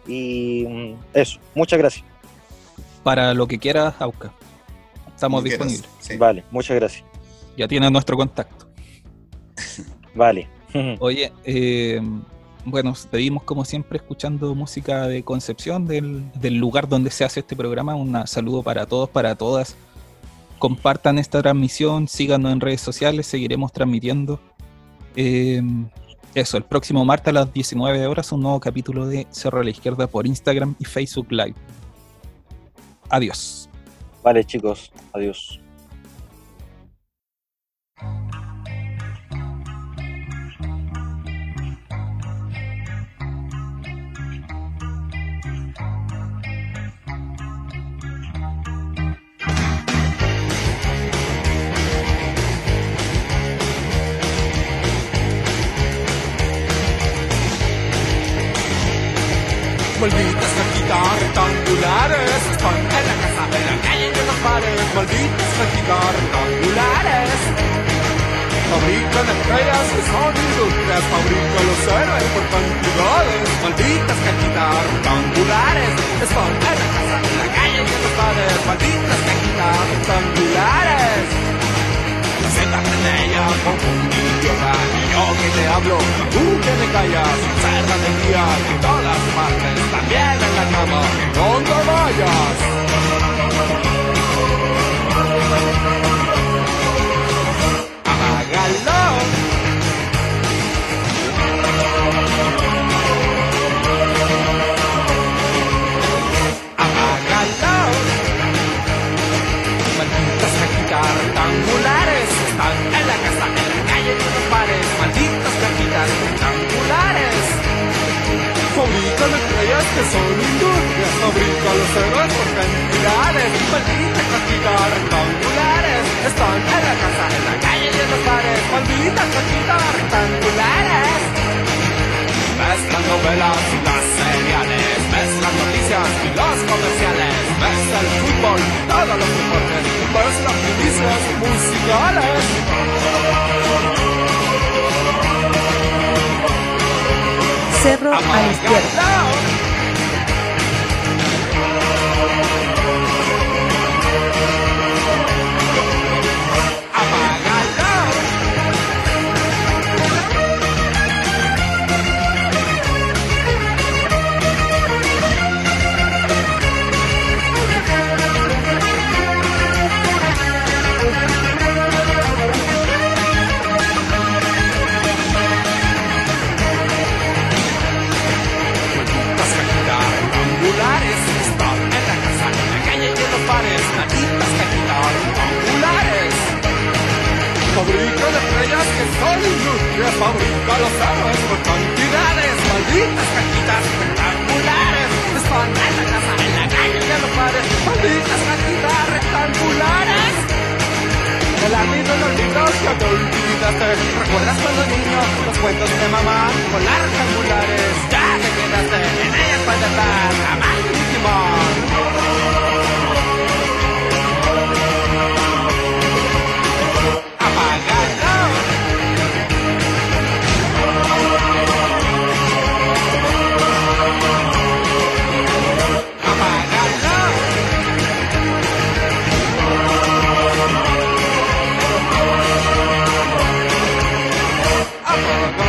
y eso, muchas gracias. Para lo que quieras, AUCA, estamos disponibles. Sí. Vale, muchas gracias. Ya tienes nuestro contacto. Vale. Oye, bueno, seguimos como siempre escuchando música de Concepción, del lugar donde se hace este programa. Un saludo para todos, para todas. Compartan esta transmisión, síganos en redes sociales, seguiremos transmitiendo. Eso, el próximo martes a las 19 horas un nuevo capítulo de Cerro a la Izquierda por Instagram y Facebook Live. Adiós. Vale, chicos, adiós. Malditas cajitas rectangulares están en la casa, en la calle y en los bares. Malditas cajitas rectangulares fabrican estrellas que son industrias, fabrican los héroes por cantidades. Malditas cajitas rectangulares están en la casa, en la calle y en los bares. Malditas cajitas rectangulares. La seta prende ella como un idiota, y yo que te hablo, tú que me callas. Observa de día en todas partes, también en la cama, donde vayas. Apágalo. que son industrias, fabrica los héroes por cantidades. Malditas cajitas rectangulares están en la casa, en la calle y en los bares. Malditas cajitas rectangulares. Ves las novelas y las seriales, ves las noticias y los comerciales, ves el fútbol, todos los deportes, ves las noticias musicales. Cerro a la izquierda. Están en la casa, en la calle y en los bares. Malditas cajitas rectangulares. Fabrican estrellas que son industrias, fabrican los héroes por cantidades. Malditas cajitas rectangulares. Están en la casa, en la calle y en los bares. Malditas cajitas rectangulares. El arte de los libros que te olvidaste. ¿Recuerdas cuando niño los cuentos de mamá con las rectangulares? Ya te quedaste en ellas para estar jamás último. Apágalo. Apágalo.